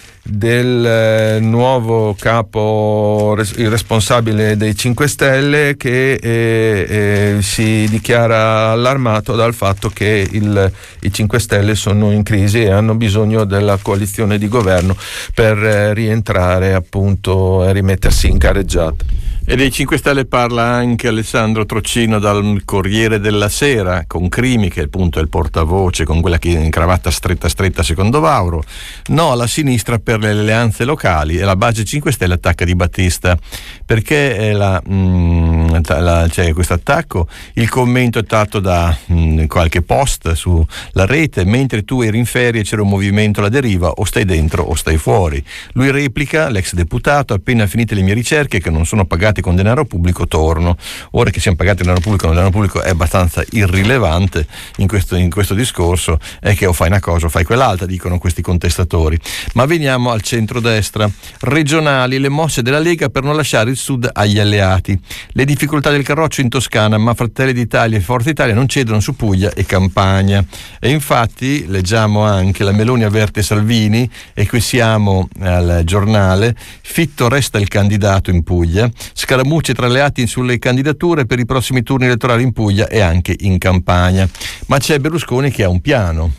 del eh, nuovo capo, res- il responsabile dei cinque Stelle, che eh, eh, si dichiara allarmato dal fatto che il, i cinque Stelle sono in crisi e hanno bisogno della coalizione di governo per eh, rientrare appunto e rimettersi in carreggiata. E dei cinque Stelle parla anche Alessandro Trocino dal Corriere della Sera, con Crimi, che appunto è il portavoce, con quella che in cravatta stretta stretta secondo Vauro. No alla sinistra per le alleanze locali, e la base cinque Stelle attacca Di Battista. Perché è la, mh, la, c'è questo attacco? Il commento è tratto da mh, qualche post sulla rete: mentre tu eri in ferie c'era un movimento alla deriva, o stai dentro o stai fuori. Lui replica: l'ex deputato, appena finite le mie ricerche che non sono pagate con denaro pubblico torno. Ora che siamo pagati con denaro pubblico, con denaro pubblico è abbastanza irrilevante in questo, in questo discorso, è che o fai una cosa o fai quell'altra, dicono questi contestatori. Ma veniamo al centrodestra. Regionali, le mosse della Lega per non lasciare il Sud agli alleati, le difficoltà del carroccio in Toscana, ma Fratelli d'Italia e Forza Italia non cedono su Puglia e Campania. E infatti leggiamo anche: la Meloni avverte Salvini, e qui siamo al Giornale, Fitto resta il candidato in Puglia, scaramucce tra alleati sulle candidature per i prossimi turni elettorali in Puglia e anche in Campania. Ma c'è Berlusconi che ha un piano.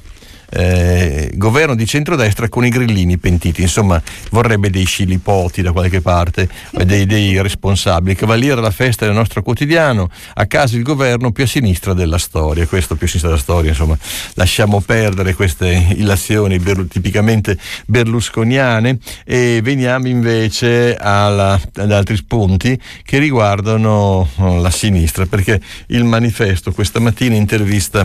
Eh, governo di centrodestra con i grillini pentiti, insomma vorrebbe dei scilipoti da qualche parte, dei, dei responsabili. Cavaliere alla festa del nostro quotidiano, a casa il governo più a sinistra della storia. Questo più a sinistra della storia, insomma, lasciamo perdere queste illazioni ber- tipicamente berlusconiane, e veniamo invece alla, ad altri spunti che riguardano la sinistra, perché il Manifesto questa mattina intervista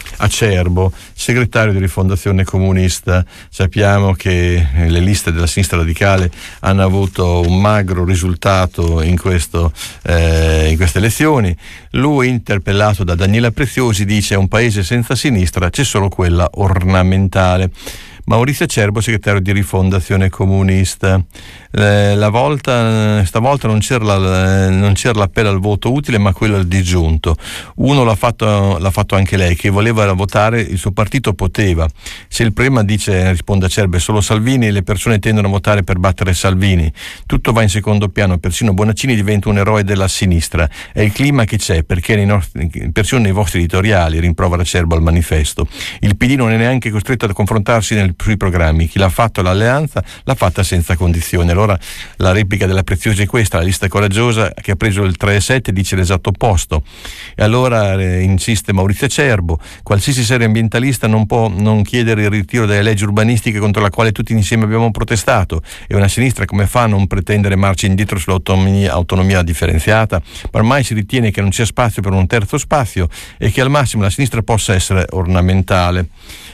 Acerbo, segretario di Rifondazione Comunista. Sappiamo che le liste della sinistra radicale hanno avuto un magro risultato in, questo, eh, in queste elezioni. Lui, interpellato da Daniela Preziosi, dice: un paese senza sinistra c'è solo quella ornamentale. Maurizio Acerbo, segretario di Rifondazione Comunista. Eh, la volta, stavolta non c'era, la, non c'era l'appello al voto utile, ma quello al disgiunto. Uno l'ha fatto, l'ha fatto anche lei, che voleva votare, il suo partito poteva. Se il problema, dice, risponde Acerbo, è solo Salvini, le persone tendono a votare per battere Salvini. Tutto va in secondo piano, persino Bonaccini diventa un eroe della sinistra. È il clima che c'è, perché nei nostri, persino nei vostri editoriali, rimprovera Acerbo al Manifesto. Il P D non è neanche costretto a confrontarsi nel, sui programmi. Chi l'ha fatto l'alleanza l'ha fatta senza condizioni. Allora la replica della Preziosi è questa: la lista coraggiosa che ha preso il tre sette dice l'esatto opposto. E allora eh, insiste Maurizio Acerbo: qualsiasi serio ambientalista non può non chiedere il ritiro delle leggi urbanistiche contro la quale tutti insieme abbiamo protestato, e una sinistra come fa a non pretendere marcia indietro sull'autonomia autonomia differenziata? Ma ormai si ritiene che non c'è spazio per un terzo spazio e che al massimo la sinistra possa essere ornamentale.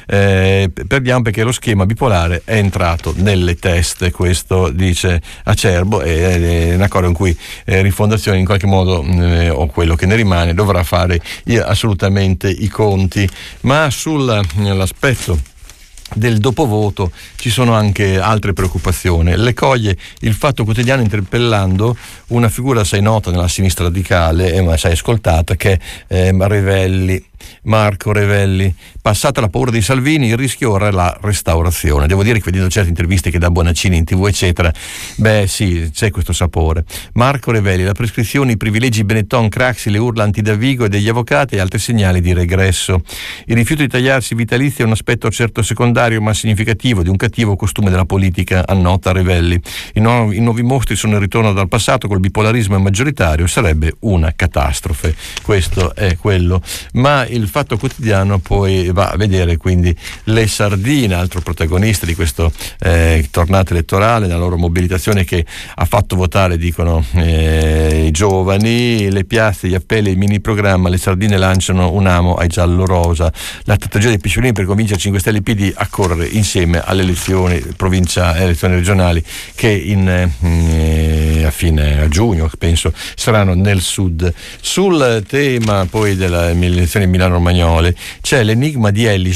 Eh, perdiamo perché lo schema bipolare è entrato nelle teste, questo dice Acerbo, e è una cosa in cui eh, Rifondazione in qualche modo eh, o quello che ne rimane dovrà fare eh, assolutamente i conti. Ma sull'aspetto del dopovoto ci sono anche altre preoccupazioni. Le coglie il Fatto Quotidiano interpellando una figura assai nota nella sinistra radicale e assai ascoltata, che è eh, Revelli, Marco Revelli. Passata la paura di Salvini, il rischio ora è la restaurazione. Devo dire che vedendo certe interviste che dà Bonaccini in tv eccetera, beh sì, c'è questo sapore. Marco Revelli, la prescrizione, i privilegi Benetton, Craxi, le urla anti-Davigo e degli avvocati e altri segnali di regresso. Il rifiuto di tagliarsi i vitalizi è un aspetto certo secondario ma significativo di un cattivo costume della politica, annota Revelli. I nuovi, i nuovi mostri sono il ritorno dal passato, col bipolarismo maggioritario sarebbe una catastrofe. Questo è quello. Ma il Fatto Quotidiano poi va a vedere quindi le sardine, altro protagonista di questo eh, tornata elettorale, la loro mobilitazione che ha fatto votare, dicono eh, i giovani, le piazze, gli appelli, il mini programma. Le sardine lanciano un amo ai giallo-rosa, la strategia dei Picciolini per convincere cinque Stelle e P D a correre insieme alle elezioni provinciali, elezioni regionali che in, eh, a fine a giugno penso saranno nel sud. Sul tema poi delle elezioni Milano-Romagnole c'è l'enigma di Elly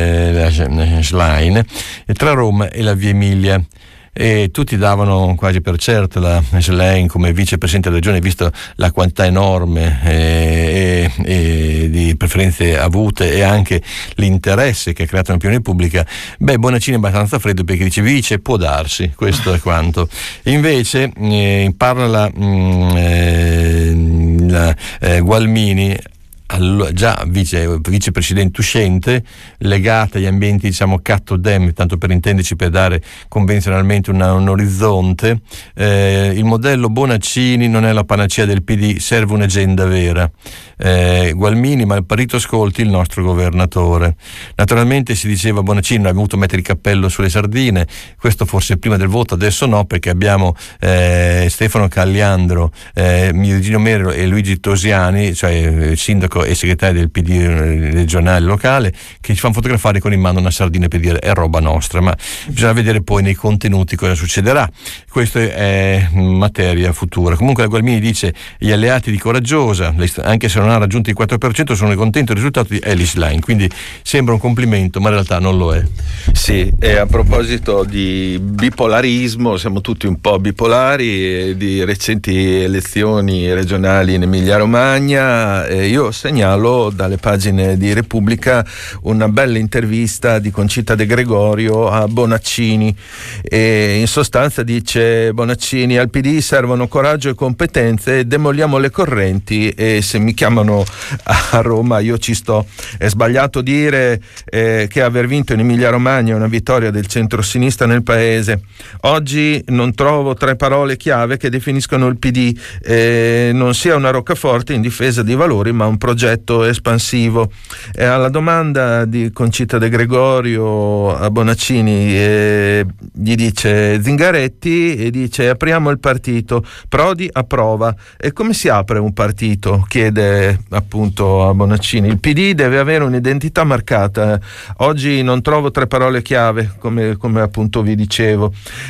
eh, Schlein tra Roma e la Via Emilia, e tutti davano quasi per certo la Schlein come vicepresidente della regione, visto la quantità enorme eh, eh, di preferenze avute e anche l'interesse che ha creato nell'opinione pubblica. Beh, Bonaccini è abbastanza freddo perché dice vice può darsi, questo è quanto. Invece eh, parla mh, eh, la, eh, Gualmini, già vice, vicepresidente uscente, legata agli ambienti diciamo catto dem, tanto per intenderci, per dare convenzionalmente una, un orizzonte. Eh, il modello Bonaccini non è la panacea del P D, serve un'agenda vera. Eh, Gualmini, ma il partito ascolti il nostro governatore. Naturalmente si diceva Bonaccini non ha voluto mettere il cappello sulle sardine, questo forse prima del voto, adesso no, perché abbiamo eh, Stefano Cagliandro, eh, Virginio Mero e Luigi Tosiani, cioè eh, sindaco e segretario del P D regionale locale, che ci fanno fotografare con in mano una sardina per dire è roba nostra, ma bisogna vedere poi nei contenuti cosa succederà. Questo è materia futura. Comunque la Gualmini dice gli alleati di Coraggiosa, anche se non ha raggiunto il quattro per cento, sono contenti del risultato di Elly Schlein, quindi sembra un complimento ma in realtà non lo è. Sì, e a proposito di bipolarismo, siamo tutti un po' bipolari, e di recenti elezioni regionali in Emilia Romagna, e io segnalo dalle pagine di Repubblica una bella intervista di Concita De Gregorio a Bonaccini, e in sostanza dice Bonaccini: al P D servono coraggio e competenze, demoliamo le correnti e se mi chiamano a Roma io ci sto. È sbagliato dire eh, che aver vinto in Emilia Romagna è una vittoria del centro-sinistra nel paese. Oggi non trovo tre parole chiave che definiscono il P D, eh, non sia una roccaforte in difesa di valori ma un progetto espansivo. E alla domanda di Concita De Gregorio a Bonaccini eh, gli dice Zingaretti, e dice apriamo il partito, Prodi approva. E come si apre un partito? Chiede appunto a Bonaccini. Il P D deve avere un'identità marcata. Oggi non trovo tre parole chiave, come, come appunto vi dicevo.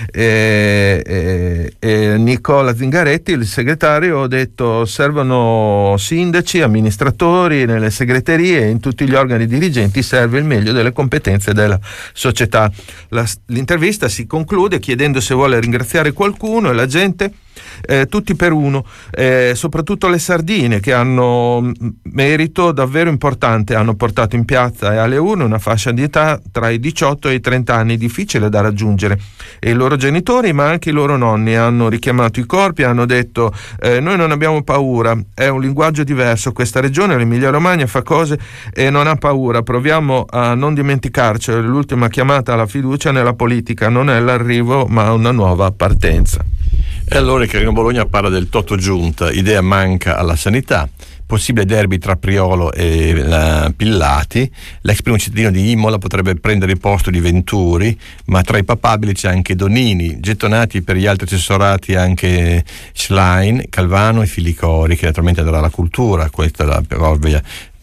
E, e, e Nicola Zingaretti, il segretario, ha detto servono sindaci, amministratori nelle segreterie e in tutti gli organi dirigenti, serve il meglio delle competenze della società. La, l'intervista si conclude chiedendo se vuole ringraziare qualcuno, e la gente Eh, tutti per uno, eh, soprattutto le sardine, che hanno merito davvero importante, hanno portato in piazza e alle urne una fascia di età tra i diciotto e i trenta anni, difficile da raggiungere, e i loro genitori ma anche i loro nonni hanno richiamato i corpi, hanno detto eh, noi non abbiamo paura, è un linguaggio diverso, questa regione, l'Emilia Romagna, fa cose e non ha paura, proviamo a non dimenticarci, l'ultima chiamata alla fiducia nella politica non è l'arrivo ma una nuova partenza. E allora Carino Bologna parla del Toto Giunta, idea manca alla sanità, possibile derby tra Priolo e la Pillati, l'ex primo cittadino di Imola potrebbe prendere il posto di Venturi, ma tra i papabili c'è anche Donini, gettonati per gli altri assessorati anche Schlein, Calvano e Filicori, che naturalmente darà la cultura, questa è la ovvia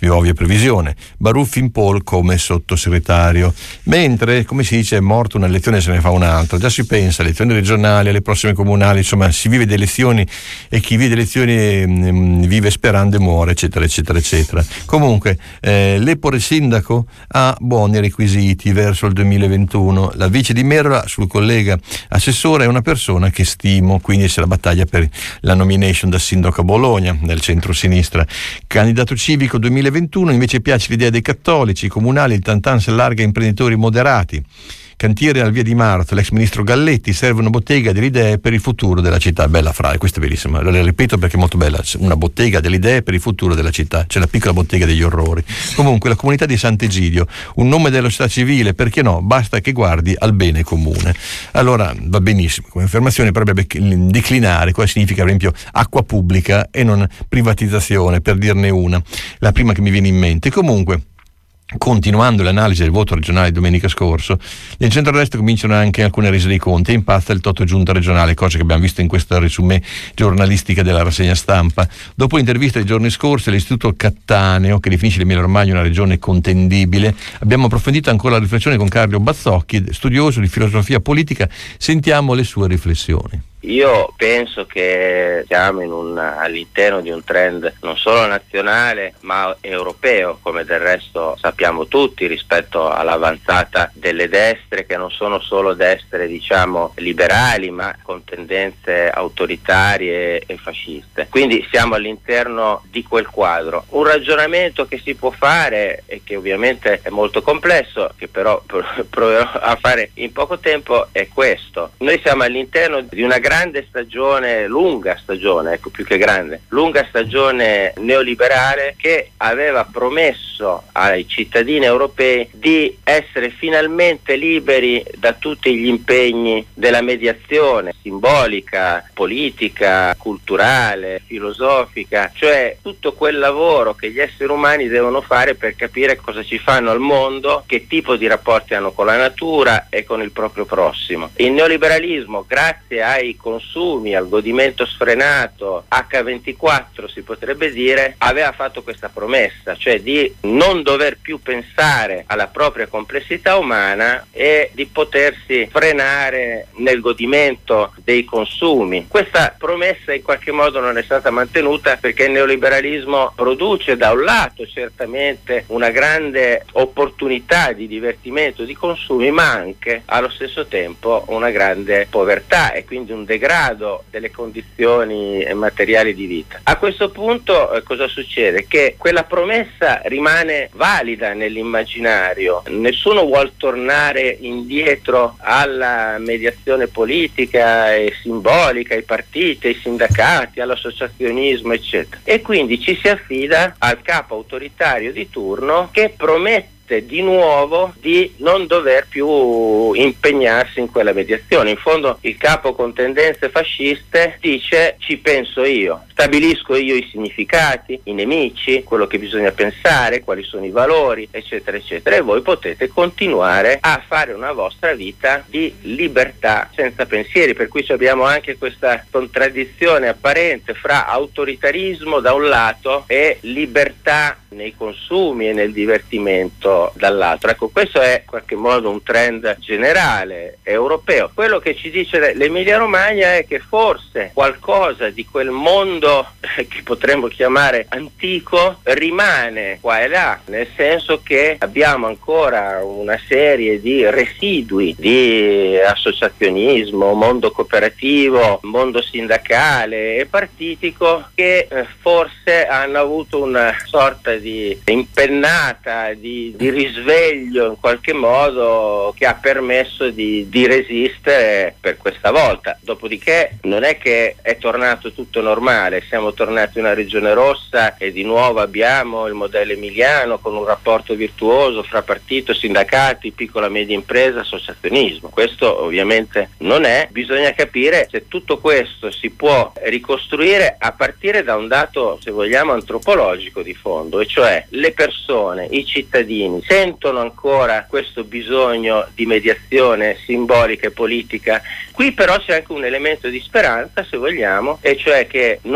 più ovvia previsione. Baruffi in pole come sottosegretario. Mentre, come si dice, è morto una elezione e se ne fa un'altra. Già si pensa alle elezioni regionali, alle prossime comunali, insomma si vive di elezioni e chi vive di elezioni mh, vive sperando e muore, eccetera, eccetera, eccetera. Comunque, eh, l'Epore sindaco ha buoni requisiti verso il duemilaventuno. La vice di Merola sul collega assessore è una persona che stimo, quindi c'è la battaglia per la nomination da sindaco a Bologna nel centro-sinistra. Candidato civico duemilaventuno, invece piace l'idea dei cattolici, comunali, il tantan si allarga a imprenditori moderati. Cantiere al Via di Marzo, l'ex ministro Galletti, serve una bottega delle idee per il futuro della città. Bella frase, questa è bellissima, la ripeto perché è molto bella. Una bottega delle idee per il futuro della città, c'è la piccola bottega degli orrori. Comunque la comunità di Sant'Egidio, un nome della società civile, perché no, basta che guardi al bene comune. Allora va benissimo, come affermazione potrebbe declinare cosa significa per esempio acqua pubblica e non privatizzazione, per dirne una, la prima che mi viene in mente. Comunque, continuando l'analisi del voto regionale domenica scorso, nel centro-destra cominciano anche alcune rese dei conti e impazza il toto giunta regionale, cosa che abbiamo visto in questa resumé giornalistica della rassegna stampa. Dopo l'intervista dei giorni scorsi all'Istituto Cattaneo, che definisce l'Emilia Romagna una regione contendibile, abbiamo approfondito ancora la riflessione con Carlo Bazzocchi, studioso di filosofia politica. Sentiamo le sue riflessioni. Io penso che siamo in un, all'interno di un trend non solo nazionale ma europeo, come del resto sappiamo tutti, rispetto all'avanzata delle destre, che non sono solo destre diciamo liberali ma con tendenze autoritarie e fasciste. Quindi siamo all'interno di quel quadro. Un ragionamento che si può fare e che ovviamente è molto complesso, che però proverò a fare in poco tempo, è questo. Noi siamo all'interno di una grande stagione, lunga stagione, ecco più che grande, lunga stagione neoliberale che aveva promesso ai cittadini europei di essere finalmente liberi da tutti gli impegni della mediazione simbolica, politica, culturale, filosofica, cioè tutto quel lavoro che gli esseri umani devono fare per capire cosa ci fanno al mondo, che tipo di rapporti hanno con la natura e con il proprio prossimo. Il neoliberalismo, grazie ai consumi, al godimento sfrenato, acca ventiquattro si potrebbe dire, aveva fatto questa promessa, cioè di non dover più pensare alla propria complessità umana e di potersi frenare nel godimento dei consumi. Questa promessa in qualche modo non è stata mantenuta, perché il neoliberalismo produce da un lato certamente una grande opportunità di divertimento, di consumi, ma anche allo stesso tempo una grande povertà e quindi un degrado delle condizioni materiali di vita. A questo punto eh, cosa succede? Che quella promessa rimane valida nell'immaginario, nessuno vuol tornare indietro alla mediazione politica e simbolica, ai partiti, ai sindacati, all'associazionismo eccetera, e quindi ci si affida al capo autoritario di turno che promette di nuovo di non dover più impegnarsi in quella mediazione. In fondo il capo con tendenze fasciste dice: ci penso io, stabilisco io i significati, i nemici, quello che bisogna pensare, quali sono i valori eccetera eccetera, e voi potete continuare a fare una vostra vita di libertà senza pensieri. Per cui abbiamo anche questa contraddizione apparente fra autoritarismo da un lato e libertà nei consumi e nel divertimento dall'altro. Ecco, questo è in qualche modo un trend generale europeo. Quello che ci dice l'Emilia Romagna è che forse qualcosa di quel mondo eh, che potremmo chiamare antico rimane qua e là, nel senso che abbiamo ancora una serie di residui di associazionismo, mondo cooperativo, mondo sindacale e partitico che eh, forse hanno avuto una sorta di impennata, di, di risveglio in qualche modo, che ha permesso di, di resistere per questa volta. Dopodiché non è che è tornato tutto normale, siamo tornati una regione rossa e di nuovo abbiamo il modello emiliano con un rapporto virtuoso fra partito, sindacati, piccola e media impresa, associazionismo. Questo ovviamente non è, bisogna capire se tutto questo si può ricostruire a partire da un dato, se vogliamo, antropologico di fondo, e cioè le persone, i cittadini sentono ancora questo bisogno di mediazione simbolica e politica. Qui però c'è anche un elemento di speranza, se vogliamo, e cioè che non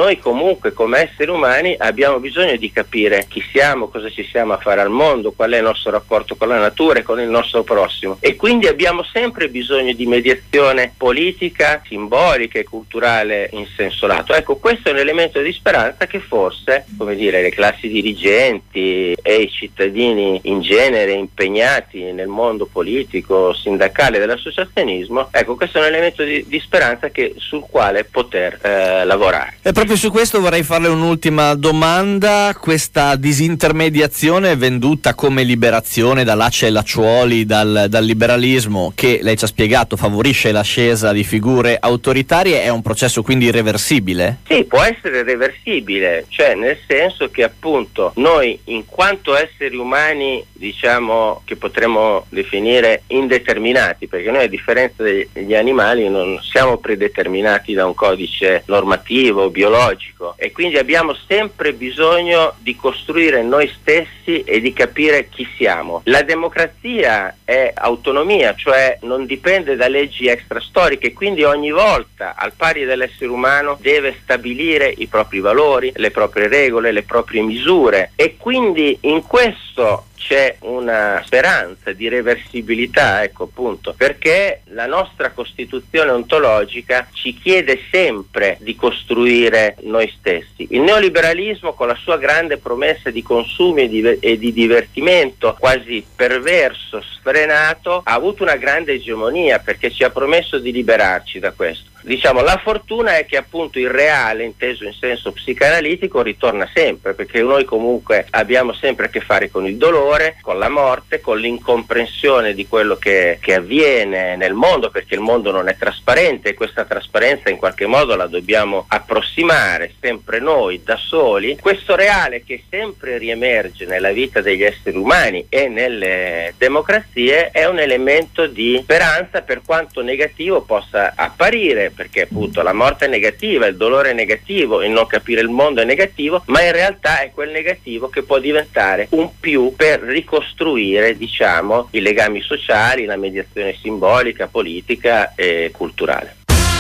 noi comunque come esseri umani abbiamo bisogno di capire chi siamo, cosa ci siamo a fare al mondo, qual è il nostro rapporto con la natura e con il nostro prossimo, e quindi abbiamo sempre bisogno di mediazione politica, simbolica e culturale in senso lato. Ecco, questo è un elemento di speranza che forse, come dire, le classi dirigenti e i cittadini in genere impegnati nel mondo politico, sindacale, dell'associazionismo, ecco, questo è un elemento di, di speranza che, sul quale poter eh, lavorare. E proprio su questo vorrei farle un'ultima domanda. Questa disintermediazione venduta come liberazione da Lacci e Lacciuoli, dal, dal liberalismo, che lei ci ha spiegato favorisce l'ascesa di figure autoritarie, è un processo quindi irreversibile? Sì, può essere reversibile, cioè nel senso che appunto noi in quanto esseri umani, diciamo, che potremmo definire indeterminati, perché noi a differenza degli animali non siamo predeterminati da un codice normativo, biologico, e quindi abbiamo sempre bisogno di costruire noi stessi e di capire chi siamo. La democrazia è autonomia, cioè non dipende da leggi extrastoriche, quindi ogni volta, al pari dell'essere umano, deve stabilire i propri valori, le proprie regole, le proprie misure, e quindi in questo c'è una speranza di reversibilità, ecco appunto, perché la nostra Costituzione ontologica ci chiede sempre di costruire noi stessi. Il neoliberalismo, con la sua grande promessa di consumi e di, e di divertimento quasi perverso, sfrenato, ha avuto una grande egemonia perché ci ha promesso di liberarci da questo. Diciamo, la fortuna è che appunto il reale, inteso in senso psicanalitico, ritorna sempre, perché noi comunque abbiamo sempre a che fare con il dolore, con la morte, con l'incomprensione di quello che, che avviene nel mondo, perché il mondo non è trasparente e questa trasparenza in qualche modo la dobbiamo approssimare sempre noi da soli. Questo reale che sempre riemerge nella vita degli esseri umani e nelle democrazie è un elemento di speranza, per quanto negativo possa apparire, perché appunto la morte è negativa, il dolore è negativo, il non capire il mondo è negativo, ma in realtà è quel negativo che può diventare un più per ricostruire, diciamo, i legami sociali, la mediazione simbolica, politica e culturale.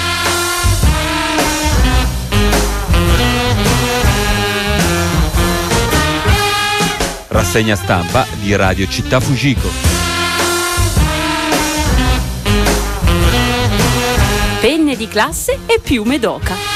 Rassegna stampa di Radio Città Fujiko. Penne di classe e piume d'oca.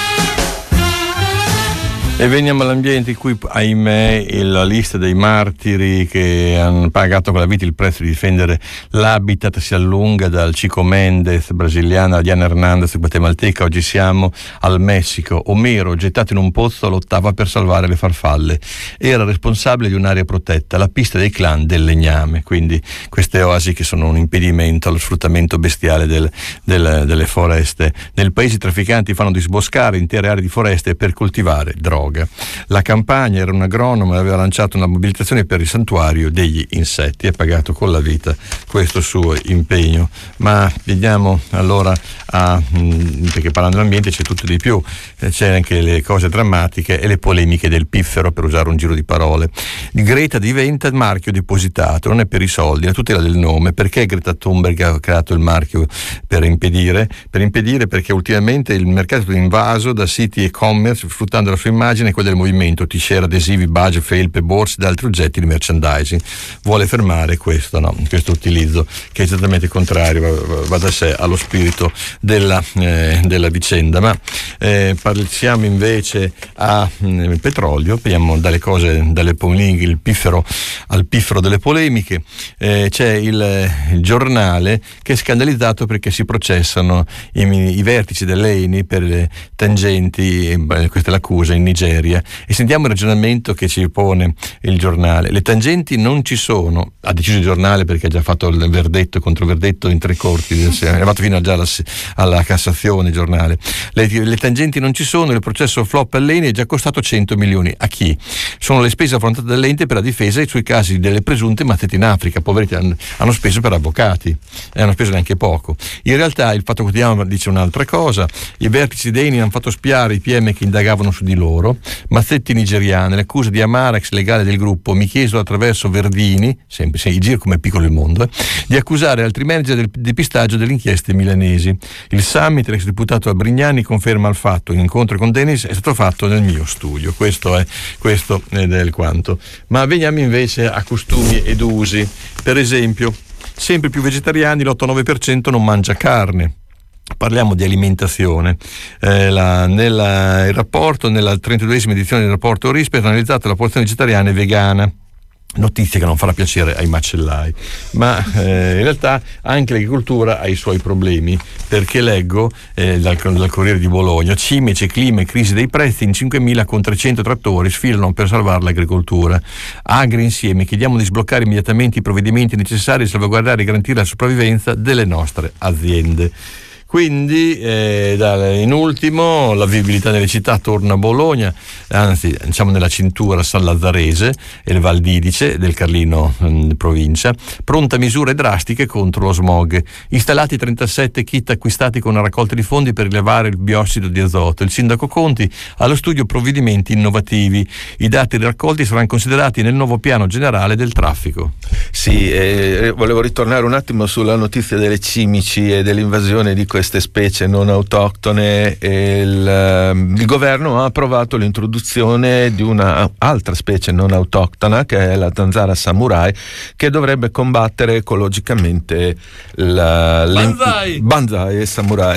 E veniamo all'ambiente in cui, ahimè, la lista dei martiri che hanno pagato con la vita il prezzo di difendere l'habitat si allunga, dal Chico Mendes brasiliano a Diana Hernandez guatemalteca. Oggi siamo al Messico. Omero, gettato in un pozzo, lottava per salvare le farfalle. Era responsabile di un'area protetta, la pista dei clan del legname, quindi queste oasi che sono un impedimento allo sfruttamento bestiale del, del, delle foreste. Nel paese i trafficanti fanno disboscare intere aree di foreste per coltivare droga. La campagna, era un agronomo e aveva lanciato una mobilitazione per il santuario degli insetti, ha pagato con la vita questo suo impegno. Ma vediamo allora a, perché parlando dell'ambiente c'è tutto di più, c'è anche le cose drammatiche e le polemiche del piffero, per usare un giro di parole. Greta diventa il marchio depositato, non è per i soldi, la tutela del nome. Perché Greta Thunberg ha creato il marchio? Per impedire, per impedire perché ultimamente il mercato è invaso da siti e-commerce, sfruttando la sua immagine e quella del movimento, t-shirt, adesivi, badge, felpe, borse ed altri oggetti di merchandising. Vuole fermare questo, no, questo utilizzo che è esattamente contrario, va, va da sé, allo spirito della, eh, della vicenda. Ma eh, passiamo invece al mm, petrolio, vediamo dalle cose, dalle polemiche, il piffero al piffero delle polemiche. Eh, c'è il, il giornale che è scandalizzato perché si processano i, i vertici dell'E N I per le tangenti, eh, questa è l'accusa, in Nigeria. E sentiamo il ragionamento che ci pone il giornale. Le tangenti non ci sono, ha deciso il giornale perché ha già fatto il verdetto, controverdetto in tre corti, è arrivato fino già alla, alla Cassazione il giornale. Le, le tangenti non ci sono, il processo flop all'E N I è già costato cento milioni. A chi? Sono le spese affrontate dall'ente per la difesa e sui casi delle presunte mazzette in Africa. Poveretti, hanno, hanno speso per avvocati e hanno speso neanche poco. In realtà il Fatto Quotidiano dice un'altra cosa: i vertici dei E N I hanno fatto spiare i P M che indagavano su di loro, Mazzetti nigeriane, l'accusa di Amara, ex legale del gruppo, mi chiesto attraverso Verdini, sempre se giro come piccolo il mondo, eh, di accusare altri manager del depistaggio delle inchieste milanesi. Il summit, l'ex deputato Abrignani conferma il fatto, l'incontro con Denis è stato fatto nel mio studio. Questo è, questo ed è il quanto. Ma veniamo invece a costumi ed usi. Per esempio, sempre più vegetariani, l'otto nove per cento non mangia carne. Parliamo di alimentazione. Eh, la, nella, il rapporto, nella trentaduesima edizione del rapporto Rispet, ha analizzato la popolazione vegetariana e vegana. Notizia che non farà piacere ai macellai, ma eh, in realtà anche l'agricoltura ha i suoi problemi, perché leggo eh, dal, dal Corriere di Bologna: cimici, clima e crisi dei prezzi, in cinquemila con trecento trattori sfilano per salvare l'agricoltura. Agri insieme chiediamo di sbloccare immediatamente i provvedimenti necessari a salvaguardare e garantire la sopravvivenza delle nostre aziende. Quindi eh, in ultimo la vivibilità delle città torna a Bologna, anzi diciamo nella cintura San Lazzarese e il Val d'Idice del Carlino mh, provincia, pronta misure drastiche contro lo smog. Installati trentasette kit acquistati con una raccolta di fondi per rilevare il biossido di azoto. Il sindaco Conti ha allo studio provvedimenti innovativi. I dati raccolti saranno considerati nel nuovo piano generale del traffico. Sì, eh, volevo ritornare un attimo sulla notizia delle cimici e dell'invasione di queste specie non autoctone. Il, il governo ha approvato l'introduzione di una altra specie non autoctona, che è la zanzara samurai, che dovrebbe combattere ecologicamente la, Banzai! Banzai e samurai.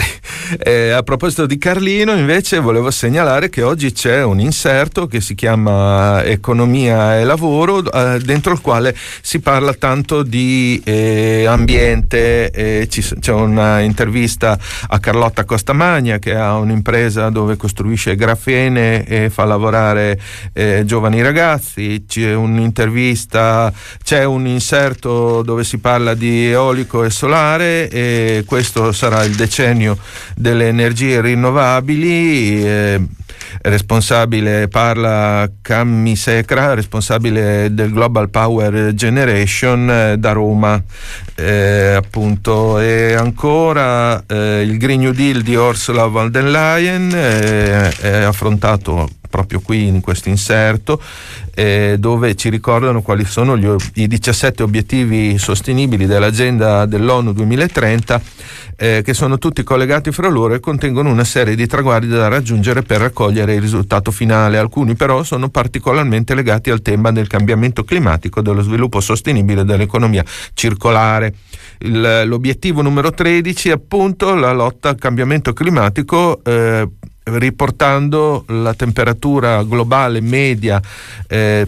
E a proposito di Carlino, invece, volevo segnalare che oggi c'è un inserto che si chiama Economia e Lavoro, eh, dentro il quale si parla tanto di eh, ambiente. Eh, ci, c'è una intervista a Carlotta Costamagna, che ha un'impresa dove costruisce grafene e fa lavorare eh, giovani ragazzi. C'è un'intervista, c'è un inserto dove si parla di eolico e solare, e questo sarà il decennio delle energie rinnovabili. Eh, responsabile, parla Cammi Secra, responsabile del Global Power Generation eh, da Roma, eh, appunto. E ancora eh, il Green New Deal di Ursula von der Leyen eh, è affrontato proprio qui in questo inserto, eh, dove ci ricordano quali sono gli, i diciassette obiettivi sostenibili dell'agenda dell'ONU duemilatrenta, eh, che sono tutti collegati fra loro e contengono una serie di traguardi da raggiungere per raccogliere il risultato finale. Alcuni però sono particolarmente legati al tema del cambiamento climatico, dello sviluppo sostenibile e dell'economia circolare. Il, l'obiettivo numero tredici è appunto la lotta al cambiamento climatico, eh, riportando la temperatura globale media eh,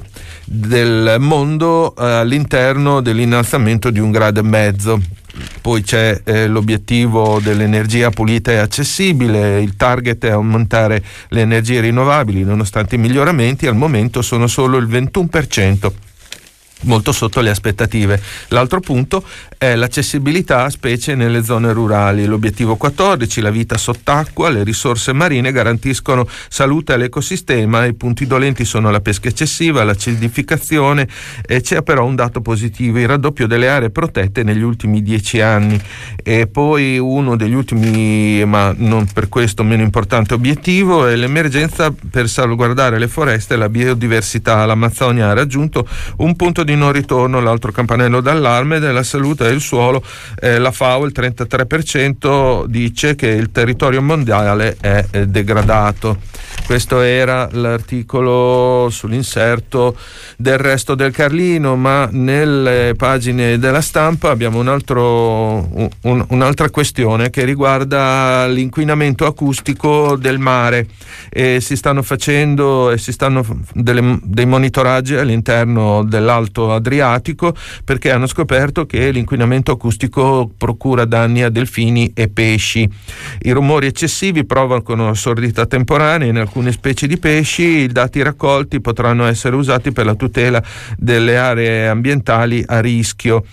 del mondo eh, all'interno dell'innalzamento di un grado e mezzo. Poi c'è eh, l'obiettivo dell'energia pulita e accessibile. Il target è aumentare le energie rinnovabili, nonostante i miglioramenti al momento sono solo il ventuno per cento, molto sotto le aspettative. L'altro punto è l'accessibilità, specie nelle zone rurali. L'obiettivo quattordici, la vita sott'acqua, le risorse marine garantiscono salute all'ecosistema. I punti dolenti sono la pesca eccessiva, l'acidificazione, e c'è però un dato positivo: il raddoppio delle aree protette negli ultimi dieci anni. E poi uno degli ultimi, ma non per questo meno importante obiettivo, è l'emergenza per salvaguardare le foreste e la biodiversità. L'Amazzonia ha raggiunto un punto di non ritorno, l'altro campanello d'allarme della salute del suolo. Eh, la FAO, il trentatré per cento, dice che il territorio mondiale è, è degradato. Questo era l'articolo sull'inserto del Resto del Carlino, ma nelle pagine della Stampa abbiamo un altro, un, un'altra questione che riguarda l'inquinamento acustico del mare. E si stanno facendo e si stanno delle, dei monitoraggi all'interno dell'Alto Adriatico, perché hanno scoperto che l'inquinamento acustico procura danni a delfini e pesci. I rumori eccessivi provocano sordità temporanea in alcune specie di pesci. I dati raccolti potranno essere usati per la tutela delle aree ambientali a rischio.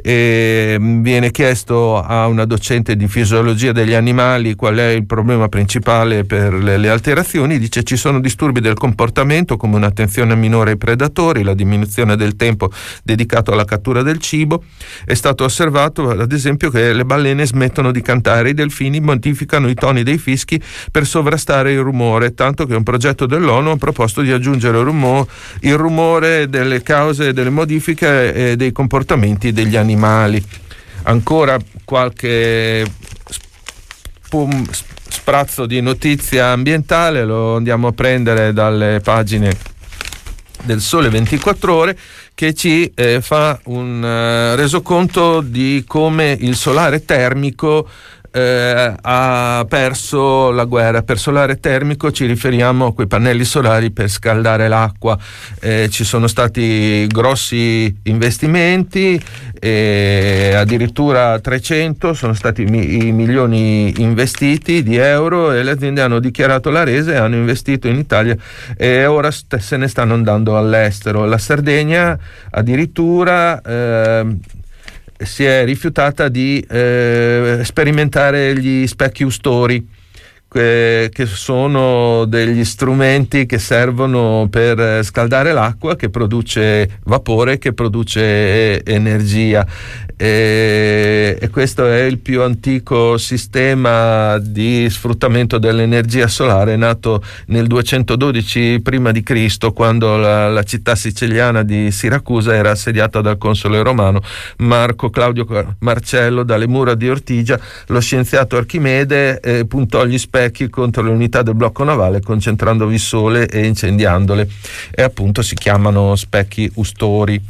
E viene chiesto a una docente di fisiologia degli animali qual è il problema principale per le, le alterazioni. Dice: ci sono disturbi del comportamento come un'attenzione minore ai predatori, la diminuzione del tempo tempo dedicato alla cattura del cibo. È stato osservato ad esempio che le balene smettono di cantare, i delfini modificano i toni dei fischi per sovrastare il rumore, tanto che un progetto dell'ONU ha proposto di aggiungere il rumore, il rumore delle cause delle modifiche e dei comportamenti degli animali. Ancora qualche spum, sprazzo di notizia ambientale lo andiamo a prendere dalle pagine del Sole ventiquattro Ore, che ci eh, fa un uh, resoconto di come il solare termico Eh, ha perso la guerra. Per solare termico ci riferiamo a quei pannelli solari per scaldare l'acqua. Eh, ci sono stati grossi investimenti, eh, addirittura trecento sono stati mi- i milioni investiti di euro, e le aziende hanno dichiarato la resa e hanno investito in Italia e ora st- se ne stanno andando all'estero. La Sardegna addirittura eh, si è rifiutata di eh, sperimentare gli specchi ustori, eh, che sono degli strumenti che servono per scaldare l'acqua, che produce vapore, che produce energia, e, e questo è il più antico sistema di sfruttamento dell'energia solare, nato nel duecentododici prima di Cristo, quando la, la città siciliana di Siracusa era assediata dal console romano Marco Claudio Marcello. Dalle mura di Ortigia lo scienziato Archimede eh, puntò gli specchi contro le unità del blocco navale, concentrandovi il sole e incendiandole, e appunto si chiamano specchi ustori.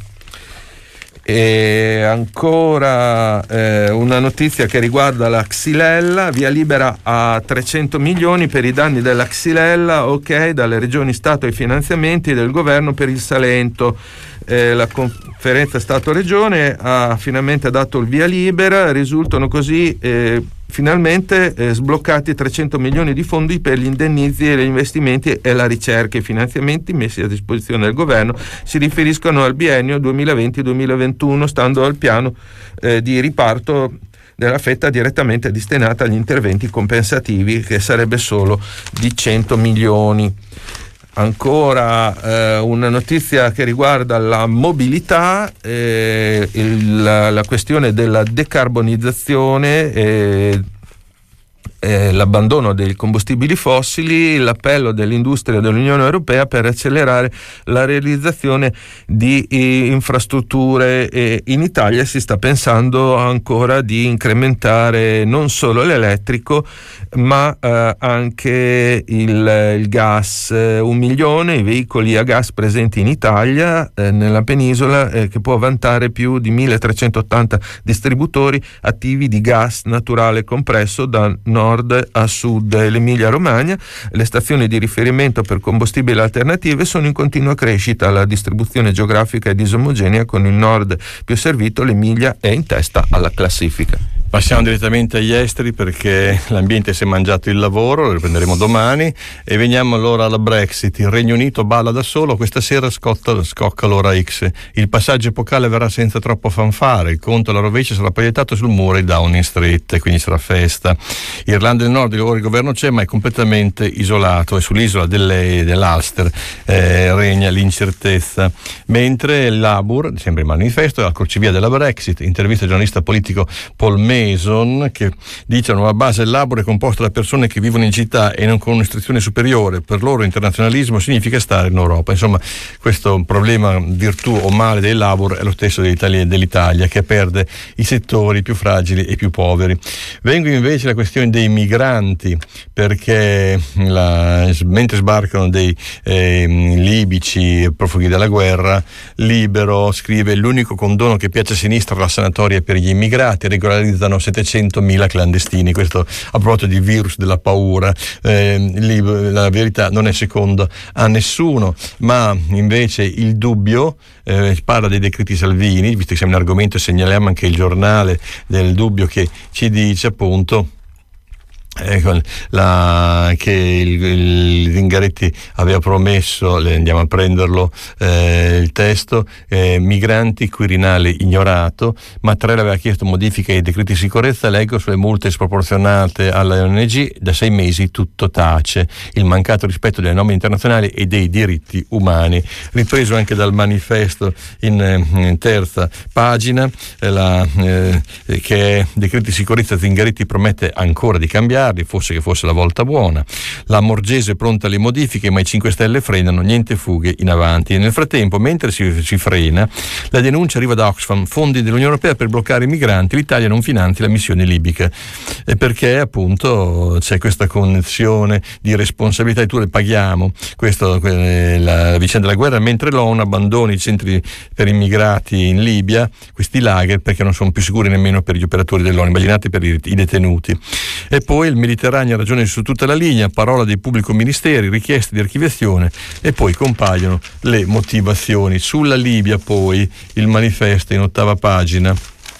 E ancora eh, una notizia che riguarda la Xylella: via libera a trecento milioni per i danni della Xylella, ok, dalle regioni Stato ai finanziamenti del governo per il Salento. Eh, la conferenza Stato-Regione ha finalmente dato il via libera, risultano così eh, finalmente eh, sbloccati trecento milioni di fondi per gli indennizzi e gli investimenti e la ricerca. I finanziamenti messi a disposizione del governo si riferiscono al biennio duemilaventi duemilaventuno, stando al piano eh, di riparto della fetta direttamente destinata agli interventi compensativi, che sarebbe solo di cento milioni. Ancora eh, una notizia che riguarda la mobilità, eh, il, la, la questione della decarbonizzazione, eh, eh, l'abbandono dei combustibili fossili, l'appello dell'industria dell'Unione Europea per accelerare la realizzazione di eh, infrastrutture. E in Italia si sta pensando ancora di incrementare non solo l'elettrico, ma eh, anche il, il gas. Eh, un milione i veicoli a gas presenti in Italia, eh, nella penisola, eh, che può vantare più di milletrecentottanta distributori attivi di gas naturale compresso da nord a sud. L'Emilia Romagna, le stazioni di riferimento per combustibili alternativi sono in continua crescita. La distribuzione geografica è disomogenea, con il nord più servito, l'Emilia è in testa alla classifica. Passiamo direttamente agli esteri, perché l'ambiente si è mangiato il lavoro, lo riprenderemo domani, e veniamo allora alla Brexit. Il Regno Unito balla da solo, questa sera scotta, scocca l'ora X. Il passaggio epocale verrà senza troppo fanfare, il conto alla rovescia sarà proiettato sul muro di Downing Street, quindi sarà festa. Irlanda del Nord, il governo c'è, ma è completamente isolato, e sull'isola delle, dell'Ulster eh, regna l'incertezza, mentre il Labour, sempre il manifesto, è al crocevia della Brexit. Intervista al giornalista politico Paul Mason, che dice: la nuova base del Labour è composta da persone che vivono in città e non con un'istruzione superiore. Per loro internazionalismo significa stare in Europa. Insomma, questo problema, virtù o male del Labour, è lo stesso dell'Italia, dell'Italia che perde i settori più fragili e più poveri. Vengo invece alla questione dei migranti, perché la, mentre sbarcano dei eh, libici profughi della guerra, Libero scrive: l'unico condono che piace a sinistra è la sanatoria per gli immigrati, regolarizzano settecentomila clandestini. Questo a proposito di virus della paura. Eh, la verità non è seconda a nessuno, ma invece il dubbio eh, parla dei decreti Salvini, visto che siamo in argomento, segnaliamo anche il giornale del dubbio, che ci dice appunto Ecco, la, che il, il Zingaretti aveva promesso, le andiamo a prenderlo eh, il testo, eh, migranti, Quirinale ignorato, Mattarella aveva chiesto modifiche ai decreti di sicurezza, leggo sulle multe sproporzionate alle O N G, da sei mesi tutto tace, il mancato rispetto delle norme internazionali e dei diritti umani, ripreso anche dal manifesto in, in terza pagina, eh, la, eh, che decreti di sicurezza Zingaretti promette ancora di cambiare, fosse che fosse la volta buona, la Morgese pronta alle modifiche ma i cinque Stelle frenano, niente fughe in avanti. E nel frattempo, mentre si, si frena, la denuncia arriva da Oxfam, fondi dell'Unione Europea per bloccare i migranti, l'Italia non finanzia la missione libica, e perché appunto c'è questa connessione di responsabilità e tu le paghiamo, questo, la vicenda della guerra, mentre l'ONU abbandona i centri per immigrati in Libia, questi lager, perché non sono più sicuri nemmeno per gli operatori dell'ONU, immaginate per i, i detenuti. E poi il Mediterraneo ha ragione su tutta la linea, parola dei pubblico ministeri, richieste di archiviazione, e poi compaiono le motivazioni. Sulla Libia poi il manifesto in ottava pagina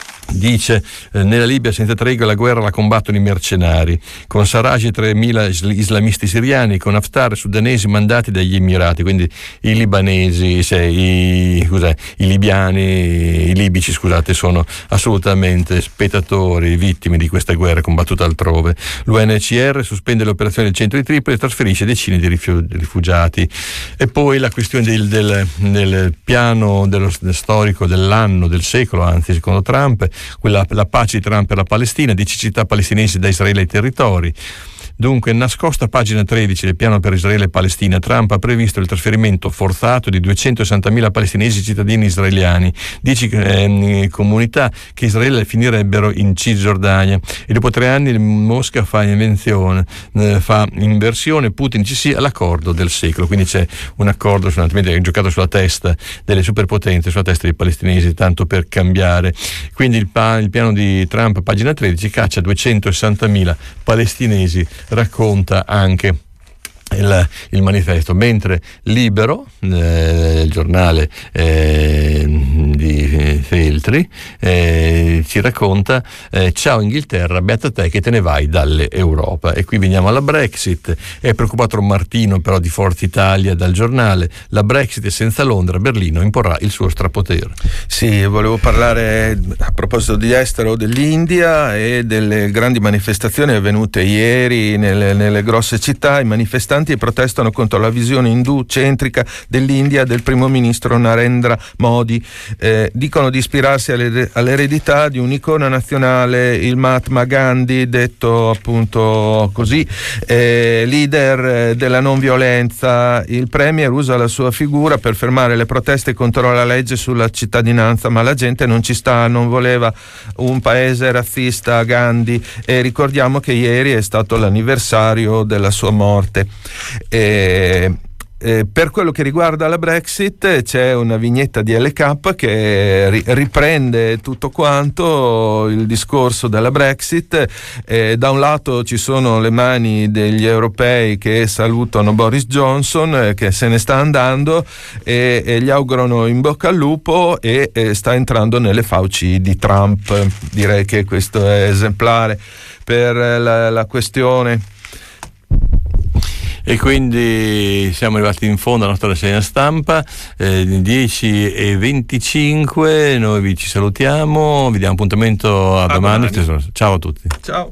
dice eh, nella Libia senza tregua la guerra la combattono i mercenari, con Sarraj e tremila islamisti siriani, con Haftar sudanesi mandati dagli Emirati, quindi i libanesi, cioè, i, scusate, i libiani, i libici scusate, sono assolutamente spettatori, vittime di questa guerra combattuta altrove. L'U N H R sospende le operazioni del centro di Tripoli e trasferisce decine di rifugiati. E poi la questione del, del, del piano dello, del storico dell'anno, del secolo, anzi secondo Trump, quella, la pace di Trump per la Palestina, dieci città palestinesi da Israele ai territori. Dunque, nascosta pagina tredici del piano per Israele e Palestina, Trump ha previsto il trasferimento forzato di duecentosessantamila palestinesi cittadini israeliani, dieci eh, comunità che Israele finirebbero in Cisgiordania. E dopo tre anni Mosca fa invenzione, eh, fa inversione, Putin ci sia l'accordo del secolo. Quindi c'è un accordo che è giocato sulla testa delle superpotenze, sulla testa dei palestinesi, tanto per cambiare. Quindi il, pa- il piano di Trump, pagina tredici, caccia duecentosessantamila palestinesi, racconta anche il, il manifesto, mentre Libero, eh, il giornale eh, di Feltri, eh, ci racconta eh, ciao Inghilterra, beata te che te ne vai dall'Europa. E qui veniamo alla Brexit. È preoccupato Martino però di Forza Italia dal giornale, la Brexit è senza Londra, Berlino imporrà il suo strapotere. Sì, volevo parlare a proposito di estero dell'India e delle grandi manifestazioni avvenute ieri nelle, nelle grosse città. I manifestanti protestano contro la visione indù centrica dell'India del primo ministro Narendra Modi. Eh, dicono di ispirarsi alle, all'eredità di un'icona nazionale, il Mahatma Gandhi, detto appunto così, eh, leader della non violenza. Il premier usa la sua figura per fermare le proteste contro la legge sulla cittadinanza, ma la gente non ci sta, non voleva un paese razzista Gandhi, e ricordiamo che ieri è stato l'anniversario della sua morte. E, eh, per quello che riguarda la Brexit c'è una vignetta di L K che ri- riprende tutto quanto il discorso della Brexit. Eh, da un lato ci sono le mani degli europei che salutano Boris Johnson, eh, che se ne sta andando, e, e gli augurano in bocca al lupo, e, e sta entrando nelle fauci di Trump. Direi che questo è esemplare per la, la questione. E quindi siamo arrivati in fondo alla nostra rassegna stampa, eh, dieci e venticinque, noi vi ci salutiamo, vi diamo appuntamento a, a domani. domani. Ciao a tutti. Ciao.